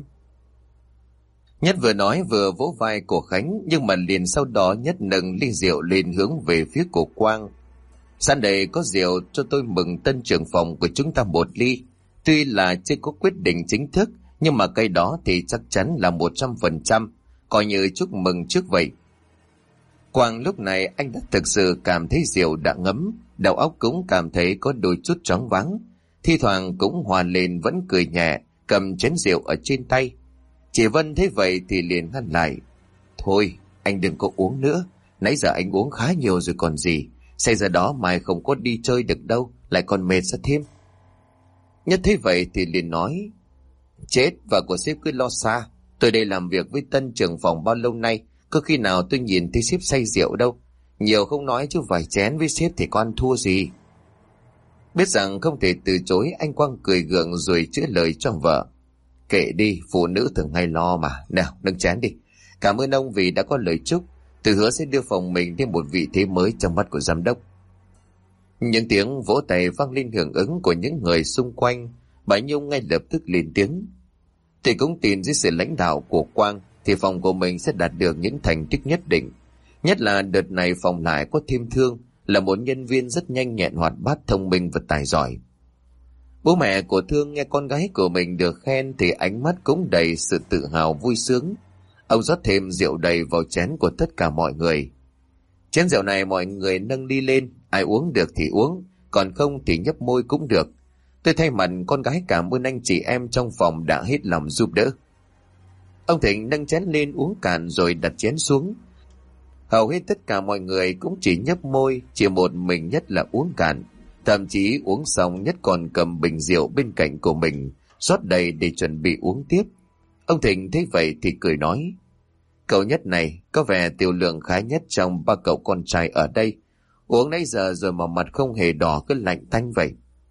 Nhất vừa nói vừa vỗ vai của Khánh, nhưng mà liền sau đó Nhất nâng ly rượu lên hướng về phía của Quang. Sẵn đây có rượu, cho tôi mừng tân trưởng phòng của chúng ta một ly. Tuy là chưa có quyết định chính thức, nhưng mà cái đó thì chắc chắn là 100%, coi như chúc mừng trước vậy. Quang lúc này anh đã thực sự cảm thấy rượu đã ngấm, đầu óc cũng cảm thấy có đôi chút choáng váng, thi thoảng cũng hòa lên vẫn cười nhẹ, cầm chén rượu ở trên tay. Chị Vân thấy vậy thì liền ngăn lại: Thôi, anh đừng có uống nữa, nãy giờ anh uống khá nhiều rồi còn gì, say giờ đó mai không có đi chơi được đâu, lại còn mệt ra thêm. Nhất thấy vậy thì liền nói: Chết, và của sếp cứ lo xa, tôi đây làm việc với tân trưởng phòng bao lâu nay, có khi nào tôi nhìn thấy sếp say rượu đâu, nhiều không nói chứ vài chén với sếp thì có ăn thua gì. Biết rằng không thể từ chối, anh Quang cười gượng rồi chữa lời cho vợ: Kệ đi, phụ nữ thường hay lo mà, nào nâng chén đi. Cảm ơn ông vì đã có lời chúc, tôi hứa sẽ đưa phòng mình đến một vị thế mới trong mắt của giám đốc. Những tiếng vỗ tay vang lên hưởng ứng của những người xung quanh. Bà Nhung ngay lập tức lên tiếng: Thì cũng tin dưới sự lãnh đạo của Quang thì phòng của mình sẽ đạt được những thành tích nhất định. Nhất là đợt này phòng lại có thêm Thương, là một nhân viên rất nhanh nhẹn, hoạt bát, thông minh và tài giỏi. Bố mẹ của Thương nghe con gái của mình được khen thì ánh mắt cũng đầy sự tự hào vui sướng. Ông rót thêm rượu đầy vào chén của tất cả mọi người. Chén rượu này mọi người nâng đi lên, ai uống được thì uống, còn không thì nhấp môi cũng được. Tôi thay mặt con gái cảm ơn anh chị em trong phòng đã hết lòng giúp đỡ. Ông Thịnh nâng chén lên uống cạn rồi đặt chén xuống. Hầu hết tất cả mọi người cũng chỉ nhấp môi, chỉ một mình Nhất là uống cạn. Thậm chí uống xong Nhất còn cầm bình rượu bên cạnh của mình, rót đầy để chuẩn bị uống tiếp. Ông Thịnh thấy vậy thì cười nói: "Cậu Nhất này có vẻ tiểu lượng khá nhất trong ba cậu con trai ở đây. Uống nãy giờ rồi mà mặt không hề đỏ, cứ lạnh tanh vậy."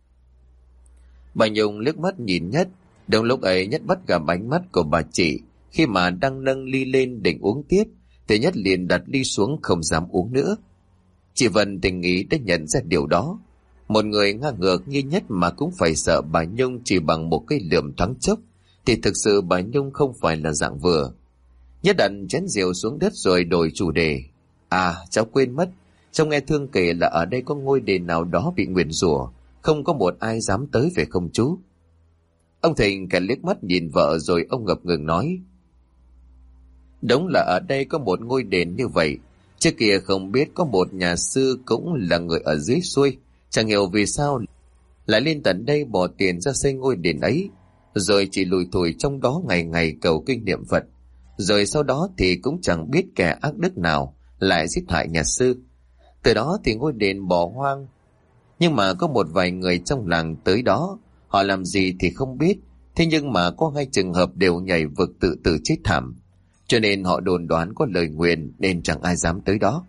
Bà Nhung liếc mắt nhìn Nhất. Đúng lúc ấy Nhất bắt gặp ánh mắt của bà chị. Khi mà đang nâng ly lên định uống tiếp thì Nhất liền đặt ly xuống, không dám uống nữa. Chị Vân tình ý đã nhận ra điều đó. Một người ngang ngược như Nhất mà cũng phải sợ bà Nhung chỉ bằng một cái lườm thoáng chốc thì thực sự bà Nhung không phải là dạng vừa. Nhất đặt chén rượu xuống đất rồi đổi chủ đề: "À, cháu quên mất, cháu nghe Thương kể là ở đây có ngôi đền nào đó bị nguyền rủa, không có một ai dám tới phải không chú?" Ông Thịnh cả liếc mắt nhìn vợ rồi ông ngập ngừng nói: "Đúng là ở đây có một ngôi đền như vậy. Trước kia không biết có một nhà sư cũng là người ở dưới xuôi, chẳng hiểu vì sao lại lên tận đây bỏ tiền ra xây ngôi đền ấy, rồi chỉ lùi thủi trong đó ngày ngày cầu kinh niệm Phật. Rồi sau đó thì cũng chẳng biết kẻ ác đức nào lại giết hại nhà sư. Từ đó thì ngôi đền bỏ hoang. Nhưng mà có một vài người trong làng tới đó, họ làm gì thì không biết. Thế nhưng mà có 2 trường hợp đều nhảy vực tự tử chết thảm. Cho nên họ đồn đoán có lời nguyền nên chẳng ai dám tới đó."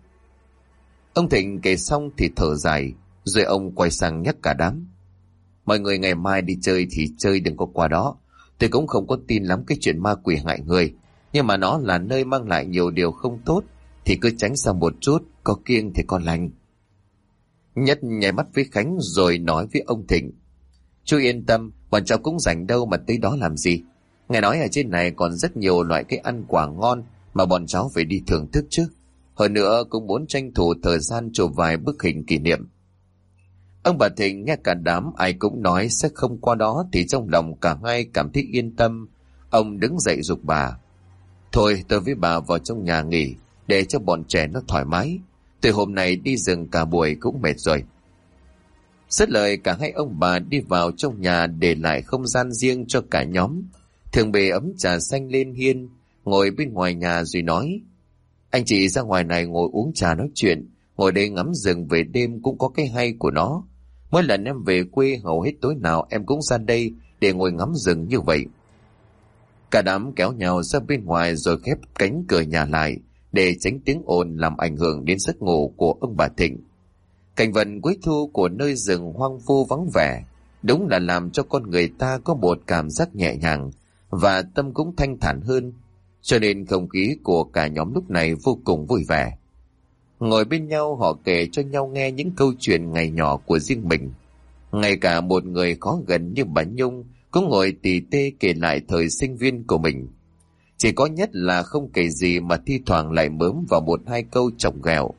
Ông Thịnh kể xong thì thở dài, rồi ông quay sang nhắc cả đám: "Mọi người ngày mai đi chơi thì chơi, đừng có qua đó. Tôi cũng không có tin lắm cái chuyện ma quỷ hại người, nhưng mà nó là nơi mang lại nhiều điều không tốt, thì cứ tránh xa một chút, có kiêng thì còn lành." Nhất nháy mắt với Khánh rồi nói với ông Thịnh: "Chú yên tâm, bọn cháu cũng rảnh đâu mà tới đó làm gì. Nghe nói ở trên này còn rất nhiều loại cái ăn quả ngon mà bọn cháu phải đi thưởng thức chứ. Hơn nữa cũng muốn tranh thủ thời gian chụp vài bức hình kỷ niệm." Ông bà Thịnh nghe cả đám ai cũng nói sẽ không qua đó thì trong lòng cả hai cảm thấy yên tâm. Ông đứng dậy giục bà: "Thôi tôi với bà vào trong nhà nghỉ, để cho bọn trẻ nó thoải mái. Từ hôm nay đi rừng cả buổi cũng mệt rồi." Dứt lời cả hai ông bà đi vào trong nhà, để lại không gian riêng cho cả nhóm. Thường bê ấm trà xanh lên hiên, ngồi bên ngoài nhà rồi nói: "Anh chị ra ngoài này ngồi uống trà nói chuyện, ngồi đây ngắm rừng về đêm cũng có cái hay của nó. Mỗi lần em về quê hầu hết tối nào em cũng ra đây để ngồi ngắm rừng như vậy." Cả đám kéo nhau ra bên ngoài rồi khép cánh cửa nhà lại để tránh tiếng ồn làm ảnh hưởng đến giấc ngủ của ông bà Thịnh. Cảnh vật cuối thu của nơi rừng hoang vu vắng vẻ đúng là làm cho con người ta có một cảm giác nhẹ nhàng và tâm cũng thanh thản hơn, cho nên không khí của cả nhóm lúc này vô cùng vui vẻ. Ngồi bên nhau họ kể cho nhau nghe những câu chuyện ngày nhỏ của riêng mình. Ngay cả một người khó gần như bà Nhung cũng ngồi tỉ tê kể lại thời sinh viên của mình. Chỉ có Nhất là không kể gì mà thi thoảng lại mớm vào 1-2 câu chọc ghẹo.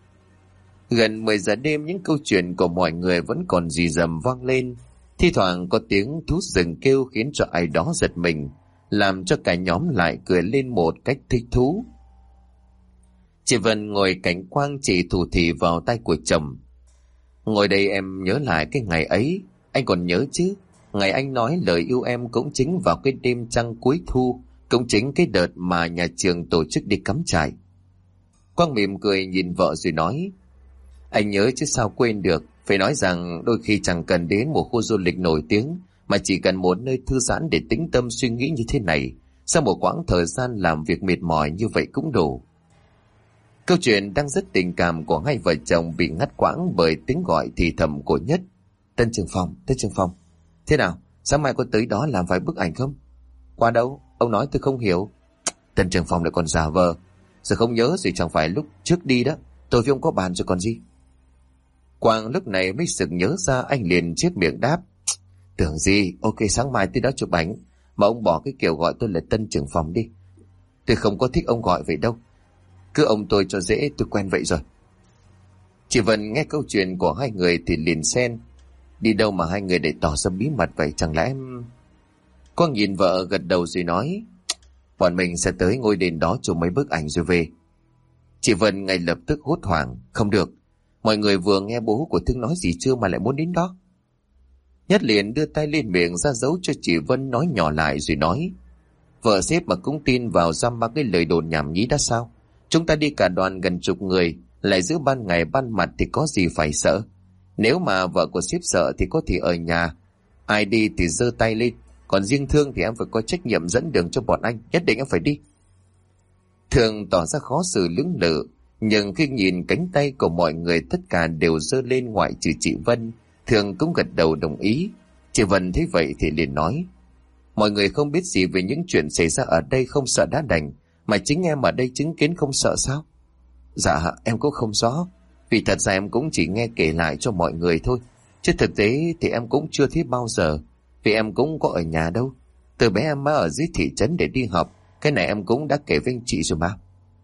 Gần 10 giờ đêm những câu chuyện của mọi người vẫn còn rì rầm vang lên. Thi thoảng có tiếng thú rừng kêu khiến cho ai đó giật mình, làm cho cả nhóm lại cười lên một cách thích thú. Chị Vân ngồi cạnh Quang chỉ thủ thỉ vào tay của chồng: "Ngồi đây em nhớ lại cái ngày ấy, anh còn nhớ chứ? Ngày anh nói lời yêu em cũng chính vào cái đêm trăng cuối thu, cũng chính cái đợt mà nhà trường tổ chức đi cắm trại." Quang mỉm cười nhìn vợ rồi nói: "Anh nhớ chứ sao quên được. Phải nói rằng đôi khi chẳng cần đến một khu du lịch nổi tiếng, mà chỉ cần một nơi thư giãn để tĩnh tâm suy nghĩ như thế này, sau một quãng thời gian làm việc mệt mỏi như vậy cũng đủ." Câu chuyện đang rất tình cảm của hai vợ chồng bị ngắt quãng bởi tiếng gọi thì thầm của Nhất: Tân Trường Phong, thế nào, sáng mai có tới đó làm vài bức ảnh không?" "Qua đâu? Ông nói tôi không hiểu." Tân Trường Phong lại còn giả vờ, giờ không nhớ gì, chẳng phải lúc trước đi đó tôi với ông có bàn rồi còn gì. Quang lúc này mới sực nhớ ra, anh liền chép miệng đáp: "Tưởng gì, ok sáng mai tới đó chụp ảnh, mà ông bỏ cái kiểu gọi tôi là Tân Trưởng Phòng đi. Tôi không có thích ông gọi vậy đâu, cứ ông tôi cho dễ, tôi quen vậy rồi." Chị Vân nghe câu chuyện của hai người thì liền xen: đi đâu mà hai người để tỏ ra bí mật vậy, chẳng lẽ em... Quang nhìn vợ gật đầu rồi nói: bọn mình sẽ tới ngôi đền đó chụp mấy bức ảnh rồi về. Chị Vân ngay lập tức hốt hoảng: không được, mọi người vừa nghe bố của Thương nói gì chưa mà lại muốn đến đó. Nhất liền đưa tay lên miệng ra dấu cho chị Vân nói nhỏ lại rồi nói: vợ sếp mà cũng tin vào dăm ba cái lời đồn nhảm nhí đã sao? Chúng ta đi cả đoàn gần chục người, lại giữa ban ngày ban mặt thì có gì phải sợ. Nếu mà vợ của sếp sợ thì có thể ở nhà, ai đi thì giơ tay lên. Còn riêng Thương thì em phải có trách nhiệm dẫn đường cho bọn anh, nhất định em phải đi. Thương tỏ ra khó xử lưỡng lự, nhưng khi nhìn cánh tay của mọi người tất cả đều giơ lên ngoại trừ chị Vân, Thương cũng gật đầu đồng ý. Chị Vân thấy vậy thì liền nói: mọi người không biết gì về những chuyện xảy ra ở đây không sợ đã đành, mà chính em ở đây chứng kiến không sợ sao? Dạ em cũng không rõ, vì thật ra em cũng chỉ nghe kể lại cho mọi người thôi, chứ thực tế thì em cũng chưa thấy bao giờ, vì em cũng có ở nhà đâu. Từ bé em mới ở dưới thị trấn để đi học, cái này em cũng đã kể với anh chị rồi mà.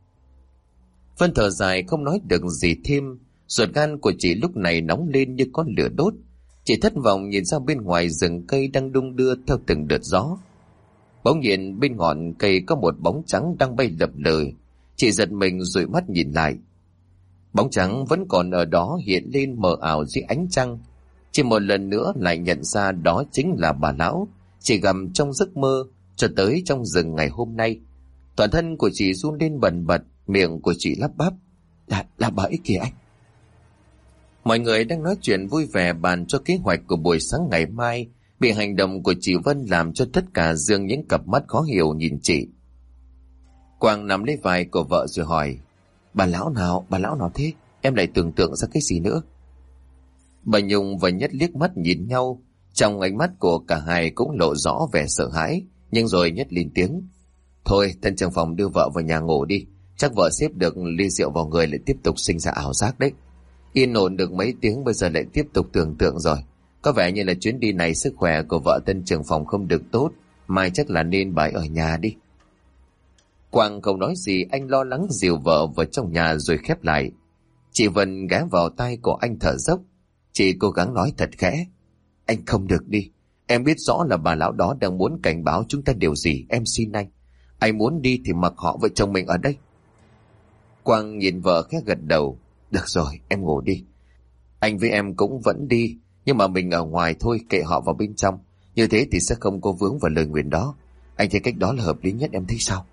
Vân thở dài không nói được gì thêm. Ruột gan của chị lúc này nóng lên như con lửa đốt. Chị thất vọng nhìn ra bên ngoài rừng cây đang đung đưa theo từng đợt gió. Bỗng nhiên bên ngọn cây có một bóng trắng đang bay lập lờ. Chị giật mình dụi mắt nhìn lại. Bóng trắng vẫn còn ở đó, hiện lên mờ ảo dưới ánh trăng. Chỉ một lần nữa lại nhận ra đó chính là bà lão chị gặp trong giấc mơ cho tới trong rừng ngày hôm nay. Toàn thân của chị run lên bần bật, miệng của chị lắp bắp: là bà ấy kìa anh. Mọi người đang nói chuyện vui vẻ bàn cho kế hoạch của buổi sáng ngày mai, bị hành động của chị Vân làm cho tất cả dương những cặp mắt khó hiểu nhìn chị. Quang nắm lấy vai của vợ rồi hỏi: bà lão nào thế? Em lại tưởng tượng ra cái gì nữa? Bà Nhung và Nhất liếc mắt nhìn nhau, trong ánh mắt của cả hai cũng lộ rõ vẻ sợ hãi, nhưng rồi Nhất lên tiếng: thôi thân trưởng phòng đưa vợ vào nhà ngủ đi, chắc vợ xếp được ly rượu vào người lại tiếp tục sinh ra ảo giác đấy. Yên ổn được mấy tiếng bây giờ lại tiếp tục tưởng tượng rồi. Có vẻ như là chuyến đi này sức khỏe của vợ tân trưởng phòng không được tốt, mai chắc là nên bà ấy ở nhà đi. Quang không nói gì, anh lo lắng dìu vợ vào trong nhà rồi khép lại. Chị Vân ghé vào tai của anh thở dốc. Chị cố gắng nói thật khẽ: anh không được đi. Em biết rõ là bà lão đó đang muốn cảnh báo chúng ta điều gì, em xin anh. Anh muốn đi thì mặc họ vợ chồng mình ở đây. Quang nhìn vợ khẽ gật đầu: được rồi, em ngủ đi. Anh với em cũng vẫn đi, nhưng mà mình ở ngoài thôi, kệ họ vào bên trong. Như thế thì sẽ không có vướng vào lời nguyền đó. Anh thấy cách đó là hợp lý nhất, em thấy sao?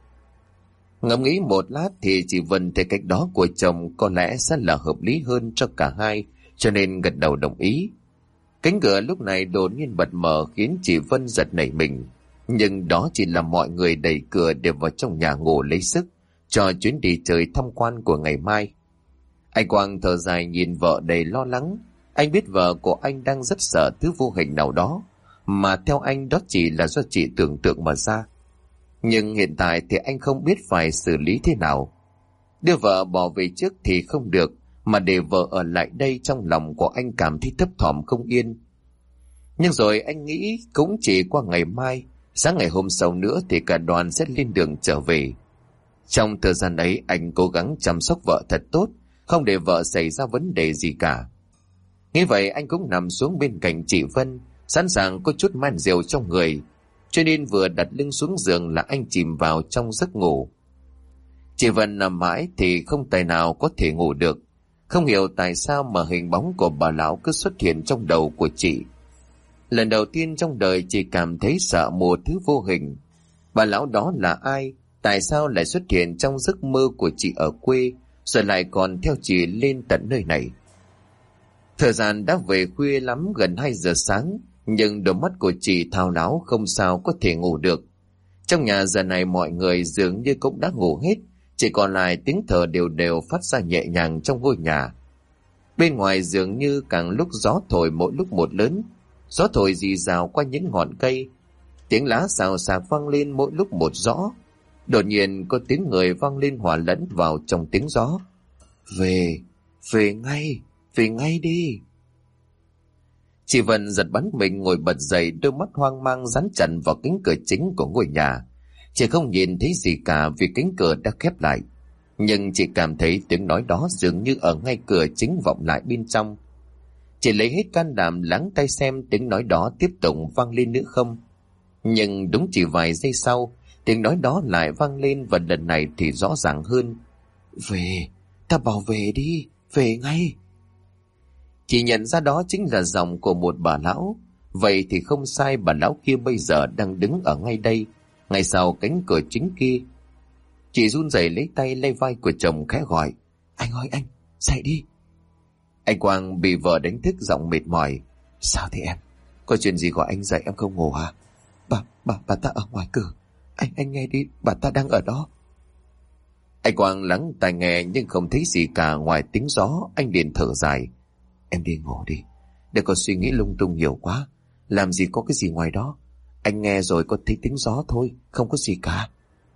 Ngẫm nghĩ một lát thì chị Vân thấy cách đó của chồng có lẽ sẽ là hợp lý hơn cho cả hai, cho nên gật đầu đồng ý. Cánh cửa lúc này đột nhiên bật mở khiến chị Vân giật nảy mình. Nhưng đó chỉ là mọi người đẩy cửa để vào trong nhà ngủ lấy sức cho chuyến đi chơi tham quan của ngày mai. Anh Quang thở dài nhìn vợ đầy lo lắng. Anh biết vợ của anh đang rất sợ thứ vô hình nào đó, mà theo anh đó chỉ là do chị tưởng tượng mà ra. Nhưng hiện tại thì anh không biết phải xử lý thế nào. Đưa vợ bỏ về trước thì không được, mà để vợ ở lại đây trong lòng của anh cảm thấy thấp thỏm không yên. Nhưng rồi anh nghĩ cũng chỉ qua ngày mai, sáng ngày hôm sau nữa thì cả đoàn sẽ lên đường trở về. Trong thời gian ấy anh cố gắng chăm sóc vợ thật tốt, không để vợ xảy ra vấn đề gì cả. Nghĩ vậy anh cũng nằm xuống bên cạnh chị Vân, sẵn sàng có chút men rượu trong người, cho nên vừa đặt lưng xuống giường là anh chìm vào trong giấc ngủ. Chị Vân nằm mãi thì không tài nào có thể ngủ được. Không hiểu tại sao mà hình bóng của bà lão cứ xuất hiện trong đầu của chị. Lần đầu tiên trong đời chị cảm thấy sợ một thứ vô hình. Bà lão đó là ai? Tại sao lại xuất hiện trong giấc mơ của chị ở quê, rồi lại còn theo chị lên tận nơi này? Thời gian đã về khuya lắm, gần 2 giờ sáng, nhưng đôi mắt của chị thao láo không sao có thể ngủ được. Trong nhà giờ này mọi người dường như cũng đã ngủ hết, chỉ còn lại tiếng thở đều đều phát ra nhẹ nhàng trong ngôi nhà. Bên ngoài dường như càng lúc gió thổi mỗi lúc một lớn, gió thổi rì rào qua những ngọn cây, tiếng lá xào xạc vang lên mỗi lúc một rõ. Đột nhiên có tiếng người vang lên hòa lẫn vào trong tiếng gió: về ngay đi. Chị Vân giật bắn mình ngồi bật dậy, đôi mắt hoang mang dán chặt vào cánh cửa chính của ngôi nhà. Chị không nhìn thấy gì cả vì cánh cửa đã khép lại. nhưng chị cảm thấy tiếng nói đó dường như ở ngay cửa chính vọng lại bên trong. Chị lấy hết can đảm lắng tai xem tiếng nói đó tiếp tục vang lên nữa không. Nhưng đúng chỉ vài giây sau, tiếng nói đó lại vang lên và lần này thì rõ ràng hơn. Về, ta bảo về đi, về ngay. Chị nhận ra đó chính là giọng của một bà lão. Vậy thì không sai, bà lão kia bây giờ đang đứng ở ngay đây, ngay sau cánh cửa chính kia. Chị run rẩy lấy tay lay vai của chồng khẽ gọi. Anh ơi anh, dậy đi. Anh Quang bị vợ đánh thức giọng mệt mỏi. Sao thế em? Có chuyện gì gọi anh dậy em không ngủ hả? Bà ta ở ngoài cửa. Anh nghe đi, bà ta đang ở đó. Anh Quang lắng tai nghe nhưng không thấy gì cả ngoài tiếng gió. Anh liền thở dài. Em đi ngủ đi, đừng có suy nghĩ lung tung nhiều quá. Làm gì có cái gì ngoài đó. Anh nghe rồi có thấy tiếng gió thôi, không có gì cả.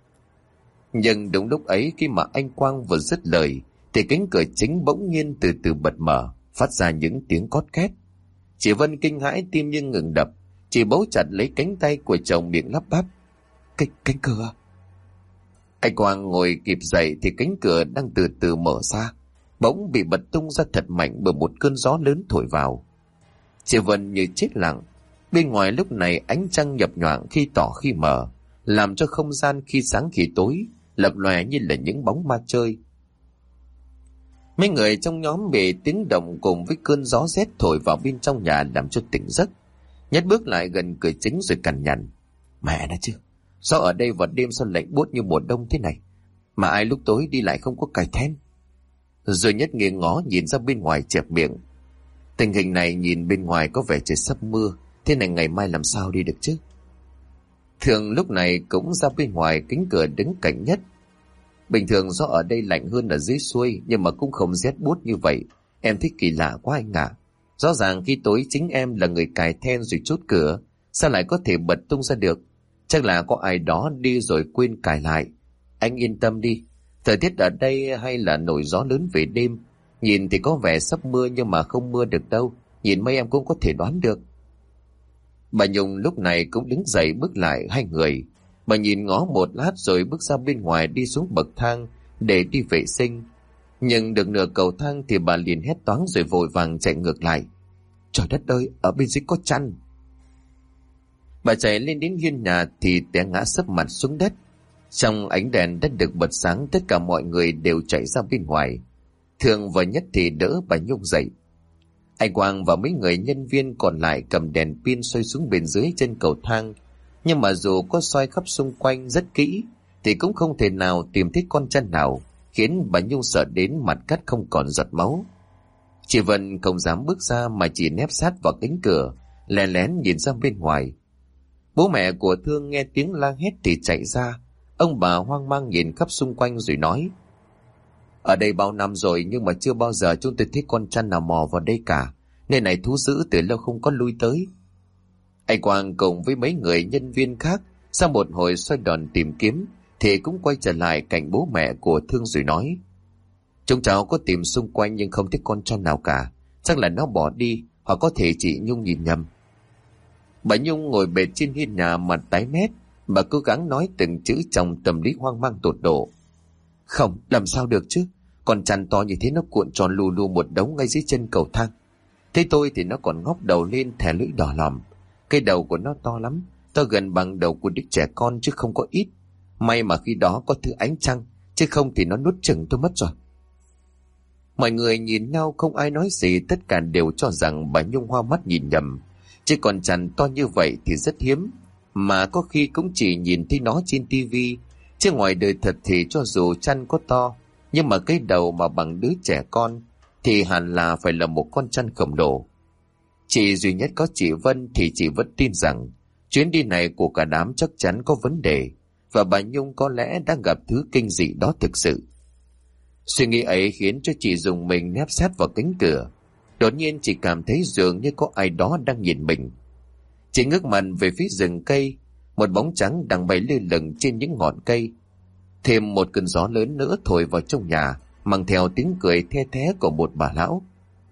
Nhưng đúng lúc ấy, khi mà anh Quang vừa dứt lời thì cánh cửa chính bỗng nhiên từ từ bật mở, phát ra những tiếng cót két. Chị Vân kinh hãi, tim như ngừng đập. Chị bấu chặt lấy cánh tay của chồng, miệng lắp bắp. Cánh cửa. Anh Quang ngồi kịp dậy thì cánh cửa đang từ từ mở ra, bỗng bị bật tung ra thật mạnh bởi một cơn gió lớn thổi vào. Chị Vân như chết lặng. Bên ngoài lúc này ánh trăng nhập nhoạng khi tỏ khi mờ, làm cho không gian khi sáng khi tối lập lòe như là những bóng ma chơi. Mấy người trong nhóm bị tiếng động cùng với cơn gió rét thổi vào bên trong nhà làm cho tỉnh giấc. Nhất bước lại gần cửa chính rồi cằn nhằn. Mẹ nó chứ, sao ở đây vào đêm sao lạnh buốt như mùa đông thế này, mà ai lúc tối đi lại không có cài then. Rồi Nhất nghiêng ngó nhìn ra bên ngoài chẹp miệng. Tình hình này nhìn bên ngoài có vẻ trời sắp mưa, thế này ngày mai làm sao đi được chứ. Thường lúc này cũng ra bên ngoài cánh cửa đứng cạnh Nhất. Bình thường gió ở đây lạnh hơn ở dưới xuôi, nhưng mà cũng không rét buốt như vậy. Em thích kỳ lạ quá anh ạ. Rõ ràng khi tối chính em là người cài then rồi chốt cửa, sao lại có thể bật tung ra được? Chắc là có ai đó đi rồi quên cài lại. Anh yên tâm đi, thời tiết ở đây hay là nổi gió lớn về đêm, nhìn thì có vẻ sắp mưa nhưng mà không mưa được đâu. Nhìn mấy em cũng có thể đoán được. Bà Nhung lúc này cũng đứng dậy bước lại hai người. Bà nhìn ngó một lát rồi bước ra bên ngoài đi xuống bậc thang để đi vệ sinh. Nhưng được nửa cầu thang thì bà liền hét toáng rồi vội vàng chạy ngược lại. Trời đất ơi, ở bên dưới có chăn. Bà chạy lên đến hiên nhà thì té ngã sấp mặt xuống đất. Trong ánh đèn đất được bật sáng, tất cả mọi người đều chạy ra bên ngoài. Thương và Nhất thì đỡ bà Nhung dậy. Anh Quang và mấy người nhân viên còn lại cầm đèn pin soi xuống bên dưới chân cầu thang. Nhưng mà dù có soi khắp xung quanh rất kỹ thì cũng không thể nào tìm thấy con chân nào, khiến bà Nhung sợ đến mặt cắt không còn giọt máu. Chị Vân không dám bước ra mà chỉ nép sát vào cánh cửa, lén lén nhìn ra bên ngoài. Bố mẹ của Thương nghe tiếng la hét thì chạy ra. Ông bà hoang mang nhìn khắp xung quanh rồi nói. Ở đây bao năm rồi nhưng mà chưa bao giờ chúng tôi thấy con chăn nào mò vào đây cả. Nơi này thú dữ từ lâu không có lui tới. Anh Quang cùng với mấy người nhân viên khác sau một hồi xoay đòn tìm kiếm thì cũng quay trở lại cạnh bố mẹ của Thương rồi nói. Chúng cháu có tìm xung quanh nhưng không thấy con chăn nào cả. Chắc là nó bỏ đi, hoặc có thể chị Nhung nhìn nhầm. Bà Nhung ngồi bệt trên hiên nhà mặt tái mét. Bà cố gắng nói từng chữ trong tâm lý hoang mang tột độ. Không, làm sao được chứ. Con chăn to như thế nó cuộn tròn lù lù một đống ngay dưới chân cầu thang. Thế tôi thì nó còn ngóc đầu lên thè lưỡi đỏ lòm. Cái đầu của nó to lắm, to gần bằng đầu của đứa trẻ con chứ không có ít. May mà khi đó có thứ ánh trăng, chứ không thì nó nuốt chửng tôi mất rồi. Mọi người nhìn nhau không ai nói gì, tất cả đều cho rằng bà Nhung hoa mắt nhìn nhầm. Chứ còn chăn to như vậy thì rất hiếm, mà có khi cũng chỉ nhìn thấy nó trên tivi. Chứ ngoài đời thật thì cho dù chăn có to, nhưng mà cái đầu mà bằng đứa trẻ con thì hẳn là phải là một con chăn khổng lồ. Chỉ duy nhất có chị Vân thì chị vẫn tin rằng chuyến đi này của cả đám chắc chắn có vấn đề, và bà Nhung có lẽ đang gặp thứ kinh dị đó thực sự. Suy nghĩ ấy khiến cho chị dùng mình nép sát vào cánh cửa. Đột nhiên chị cảm thấy dường như có ai đó đang nhìn mình. Chị ngước mặt về phía rừng cây, một bóng trắng đang bay lơ lửng trên những ngọn cây. Thêm một cơn gió lớn nữa thổi vào trong nhà, mang theo tiếng cười the thé của một bà lão.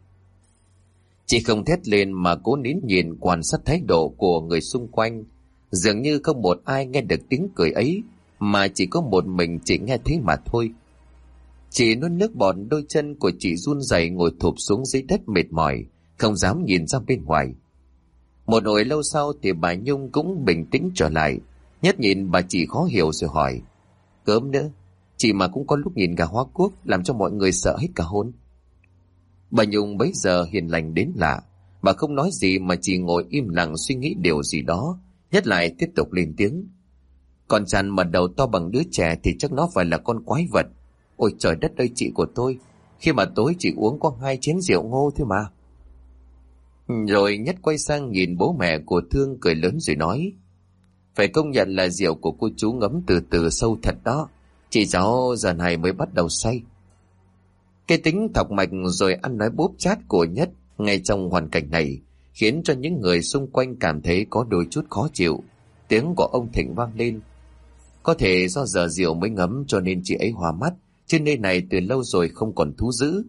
Chị không thét lên mà cố nín nhìn quan sát thái độ của người xung quanh. Dường như không một ai nghe được tiếng cười ấy, mà chỉ có một mình chị nghe thấy mà thôi. Chị nuốt nước bọt, đôi chân của chị run rẩy ngồi thụp xuống dưới đất mệt mỏi, không dám nhìn ra bên ngoài. Một hồi lâu sau thì bà Nhung cũng bình tĩnh trở lại. Nhất nhìn bà chị khó hiểu rồi hỏi: Cớm nữa, chị mà cũng có lúc nhìn gà hóa quốc, làm cho mọi người sợ hết cả hồn. Bà Nhung bấy giờ hiền lành đến lạ. Bà không nói gì mà chỉ ngồi im lặng suy nghĩ điều gì đó. Nhất lại tiếp tục lên tiếng: Con chằn mà đầu to bằng đứa trẻ thì chắc nó phải là con quái vật. Ôi trời đất ơi chị của tôi, khi mà tối chị uống có 2 chén rượu ngô thôi mà. Rồi Nhất quay sang nhìn bố mẹ của Thương cười lớn rồi nói: Phải công nhận là rượu của cô chú ngấm từ từ sâu thật đó. Chị cháu giờ này mới bắt đầu say. Cái tính thọc mạch rồi ăn nói bốp chát của Nhất ngay trong hoàn cảnh này khiến cho những người xung quanh cảm thấy có đôi chút khó chịu. Tiếng của ông Thịnh vang lên: Có thể do giờ rượu mới ngấm cho nên chị ấy hòa mắt, chứ nơi này từ lâu rồi không còn thú dữ.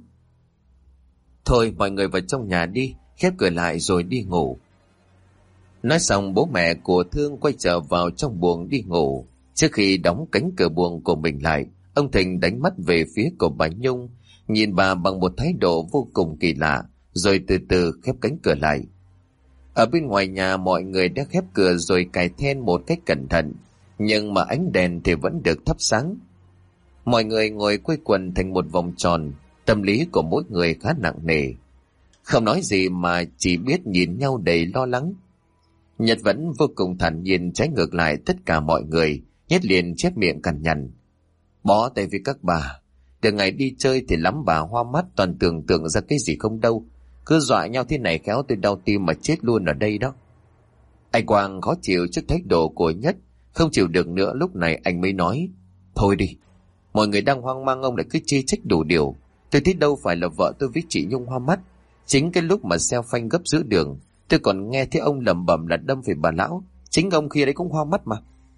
Thôi mọi người vào trong nhà đi, khép cửa lại rồi đi ngủ. Nói xong bố mẹ của Thương quay trở vào trong buồng đi ngủ. Trước khi đóng cánh cửa buồng của mình lại, ông Thịnh đánh mắt về phía của bà Nhung, nhìn bà bằng một thái độ vô cùng kỳ lạ, rồi từ từ khép cánh cửa lại. Ở bên ngoài nhà mọi người đã khép cửa rồi cài then một cách cẩn thận, nhưng mà ánh đèn thì vẫn được thắp sáng. Mọi người ngồi quây quần thành một vòng tròn, tâm lý của mỗi người khá nặng nề. Không nói gì mà chỉ biết nhìn nhau đầy lo lắng. Nhật vẫn vô cùng thản nhiên, trái ngược lại tất cả mọi người. Nhất liền chép miệng cằn nhằn: Bó tay với các bà, từ ngày đi chơi thì lắm bà hoa mắt toàn tưởng tượng ra cái gì không đâu. Cứ dọa nhau thế này khéo tôi đau tim mà chết luôn ở đây đó. Anh Quang khó chịu trước thái độ của Nhất, không chịu được nữa lúc này anh mới nói: Thôi đi, mọi người đang hoang mang ông lại cứ chê trách đủ điều. Tôi thấy đâu phải là vợ tôi với chị Nhung hoa mắt. Chính cái lúc mà xeo phanh gấp giữa đường, tôi còn nghe thấy ông lẩm bẩm là đâm phải bà lão. Chính ông kia đấy cũng hoa mắt mà.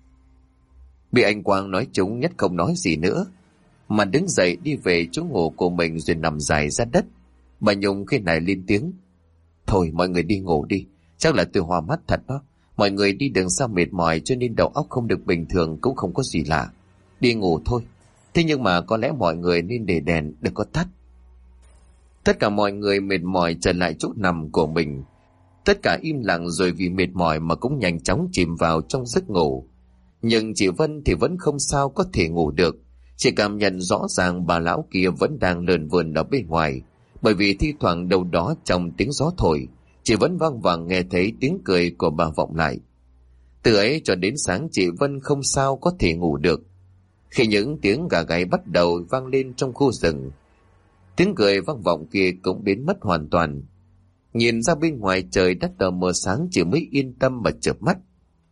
Bị anh Quang nói trúng, Nhất không nói gì nữa, mà đứng dậy đi về chỗ ngủ của mình rồi nằm dài ra đất. Bà Nhung khi này lên tiếng: Thôi mọi người đi ngủ đi, chắc là tôi hoa mắt thật đó. Mọi người đi đường xa mệt mỏi cho nên đầu óc không được bình thường cũng không có gì lạ. Đi ngủ thôi. Thế nhưng mà có lẽ mọi người nên để đèn đừng có tắt. Tất cả mọi người mệt mỏi trở lại chỗ nằm của mình. Tất cả im lặng rồi vì mệt mỏi mà cũng nhanh chóng chìm vào trong giấc ngủ. Nhưng chị Vân thì vẫn không sao có thể ngủ được. Chị cảm nhận rõ ràng bà lão kia vẫn đang lờn vờn ở bên ngoài, bởi vì thi thoảng đâu đó trong tiếng gió thổi, chị vẫn vang vẳng nghe thấy tiếng cười của bà vọng lại. Từ ấy cho đến sáng chị Vân không sao có thể ngủ được. Khi những tiếng gà gáy bắt đầu vang lên trong khu rừng, tiếng cười vang vọng kia cũng biến mất hoàn toàn. Nhìn ra bên ngoài trời đất tờ mờ sáng, chị mới yên tâm mà chợp mắt.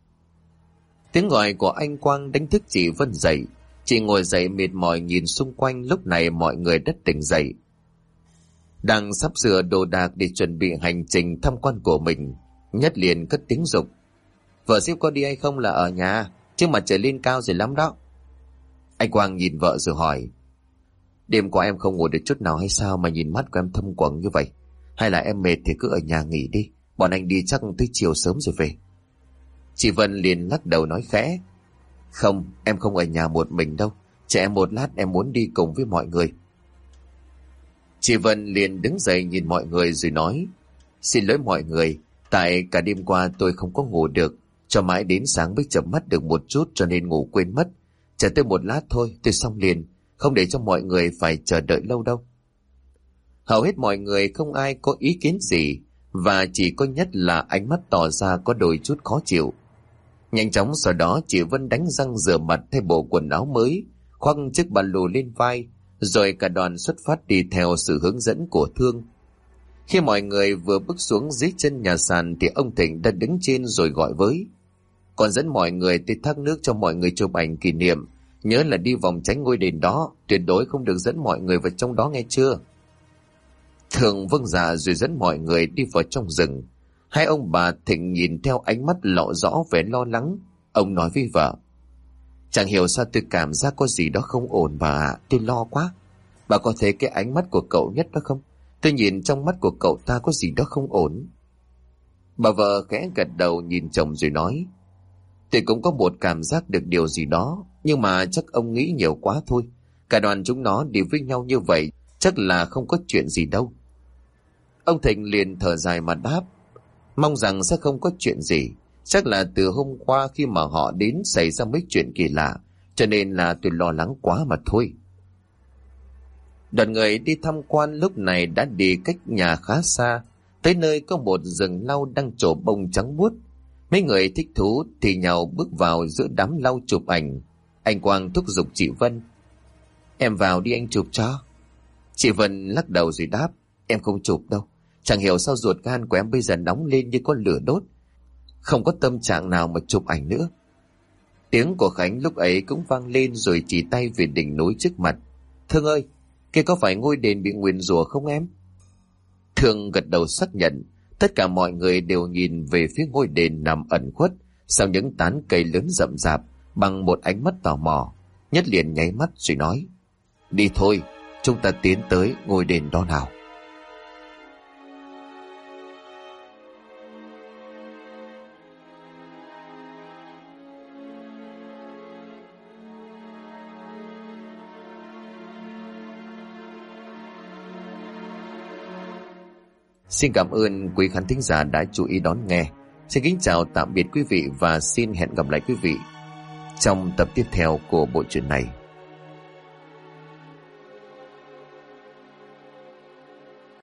Tiếng gọi của anh Quang đánh thức chị Vân dậy. Chị ngồi dậy mệt mỏi nhìn xung quanh, lúc này mọi người đã tỉnh dậy, đang sắp sửa đồ đạc để chuẩn bị hành trình tham quan của mình. Nhất liền cất tiếng dục: Vợ xếp có đi hay không là ở nhà, chứ mà trời lên cao rồi lắm đó. Anh Quang nhìn vợ rồi hỏi: Đêm qua em không ngủ được chút nào hay sao mà nhìn mắt của em thâm quầng như vậy? Hay là em mệt thì cứ ở nhà nghỉ đi, bọn anh đi chắc tới chiều sớm rồi về. Chị Vân liền lắc đầu nói khẽ: Không, em không ở nhà một mình đâu, chờ em một lát, em muốn đi cùng với mọi người. Chị Vân liền đứng dậy nhìn mọi người rồi nói: Xin lỗi mọi người, tại cả đêm qua tôi không có ngủ được, cho mãi đến sáng mới chợp mắt được một chút cho nên ngủ quên mất. Chờ tôi một lát thôi, tôi xong liền, không để cho mọi người phải chờ đợi lâu đâu. Hầu hết mọi người không ai có ý kiến gì, và chỉ có Nhất là ánh mắt tỏ ra có đôi chút khó chịu. Nhanh chóng sau đó chị Vân đánh răng rửa mặt, thay bộ quần áo mới, khoác chiếc ba lô lên vai, rồi cả đoàn xuất phát đi theo sự hướng dẫn của Thương. Khi mọi người vừa bước xuống dưới chân nhà sàn thì ông Thịnh đã đứng trên rồi gọi với: Còn dẫn mọi người tới thác nước cho mọi người chụp ảnh kỷ niệm, nhớ là đi vòng tránh ngôi đền đó, tuyệt đối không được dẫn mọi người vào trong đó nghe chưa. Thường vâng dạ rồi dẫn mọi người đi vào trong rừng. Hai ông bà Thịnh nhìn theo ánh mắt lộ rõ vẻ lo lắng. Ông nói với vợ: Chẳng hiểu sao tôi cảm giác có gì đó không ổn bà ạ, tôi lo quá. Bà có thấy cái ánh mắt của cậu Nhất đó không? Tôi nhìn trong mắt của cậu ta có gì đó không ổn. Bà vợ khẽ gật đầu nhìn chồng rồi nói: Tôi cũng có một cảm giác được điều gì đó, nhưng mà chắc ông nghĩ nhiều quá thôi. Cả đoàn chúng nó đi với nhau như vậy, chắc là không có chuyện gì đâu. Ông Thịnh liền thở dài mà đáp, mong rằng sẽ không có chuyện gì. Chắc là từ hôm qua khi mà họ đến xảy ra mấy chuyện kỳ lạ, cho nên là tôi lo lắng quá mà thôi. Đoàn người đi tham quan lúc này đã đi cách nhà khá xa, tới nơi có một rừng lau đang trổ bông trắng muốt. Mấy người thích thú thì nhau bước vào giữa đám lau chụp ảnh. Anh Quang thúc giục chị Vân, em vào đi anh chụp cho. Chị Vân lắc đầu rồi đáp, em không chụp đâu. Chẳng hiểu sao ruột gan của em bây giờ nóng lên như con lửa đốt, không có tâm trạng nào mà chụp ảnh nữa. Tiếng của Khánh lúc ấy cũng vang lên rồi chỉ tay về đỉnh núi trước mặt. Thương ơi, kia có phải ngôi đền bị nguyền rủa không em? Thương gật đầu xác nhận. Tất cả mọi người đều nhìn về phía ngôi đền nằm ẩn khuất sau những tán cây lớn rậm rạp bằng một ánh mắt tò mò. Nhất liền nháy mắt rồi nói, đi thôi, chúng ta tiến tới ngôi đền đó nào. Xin cảm ơn quý khán thính giả đã chú ý đón nghe. Xin kính chào tạm biệt quý vị và xin hẹn gặp lại quý vị trong tập tiếp theo của bộ truyện này.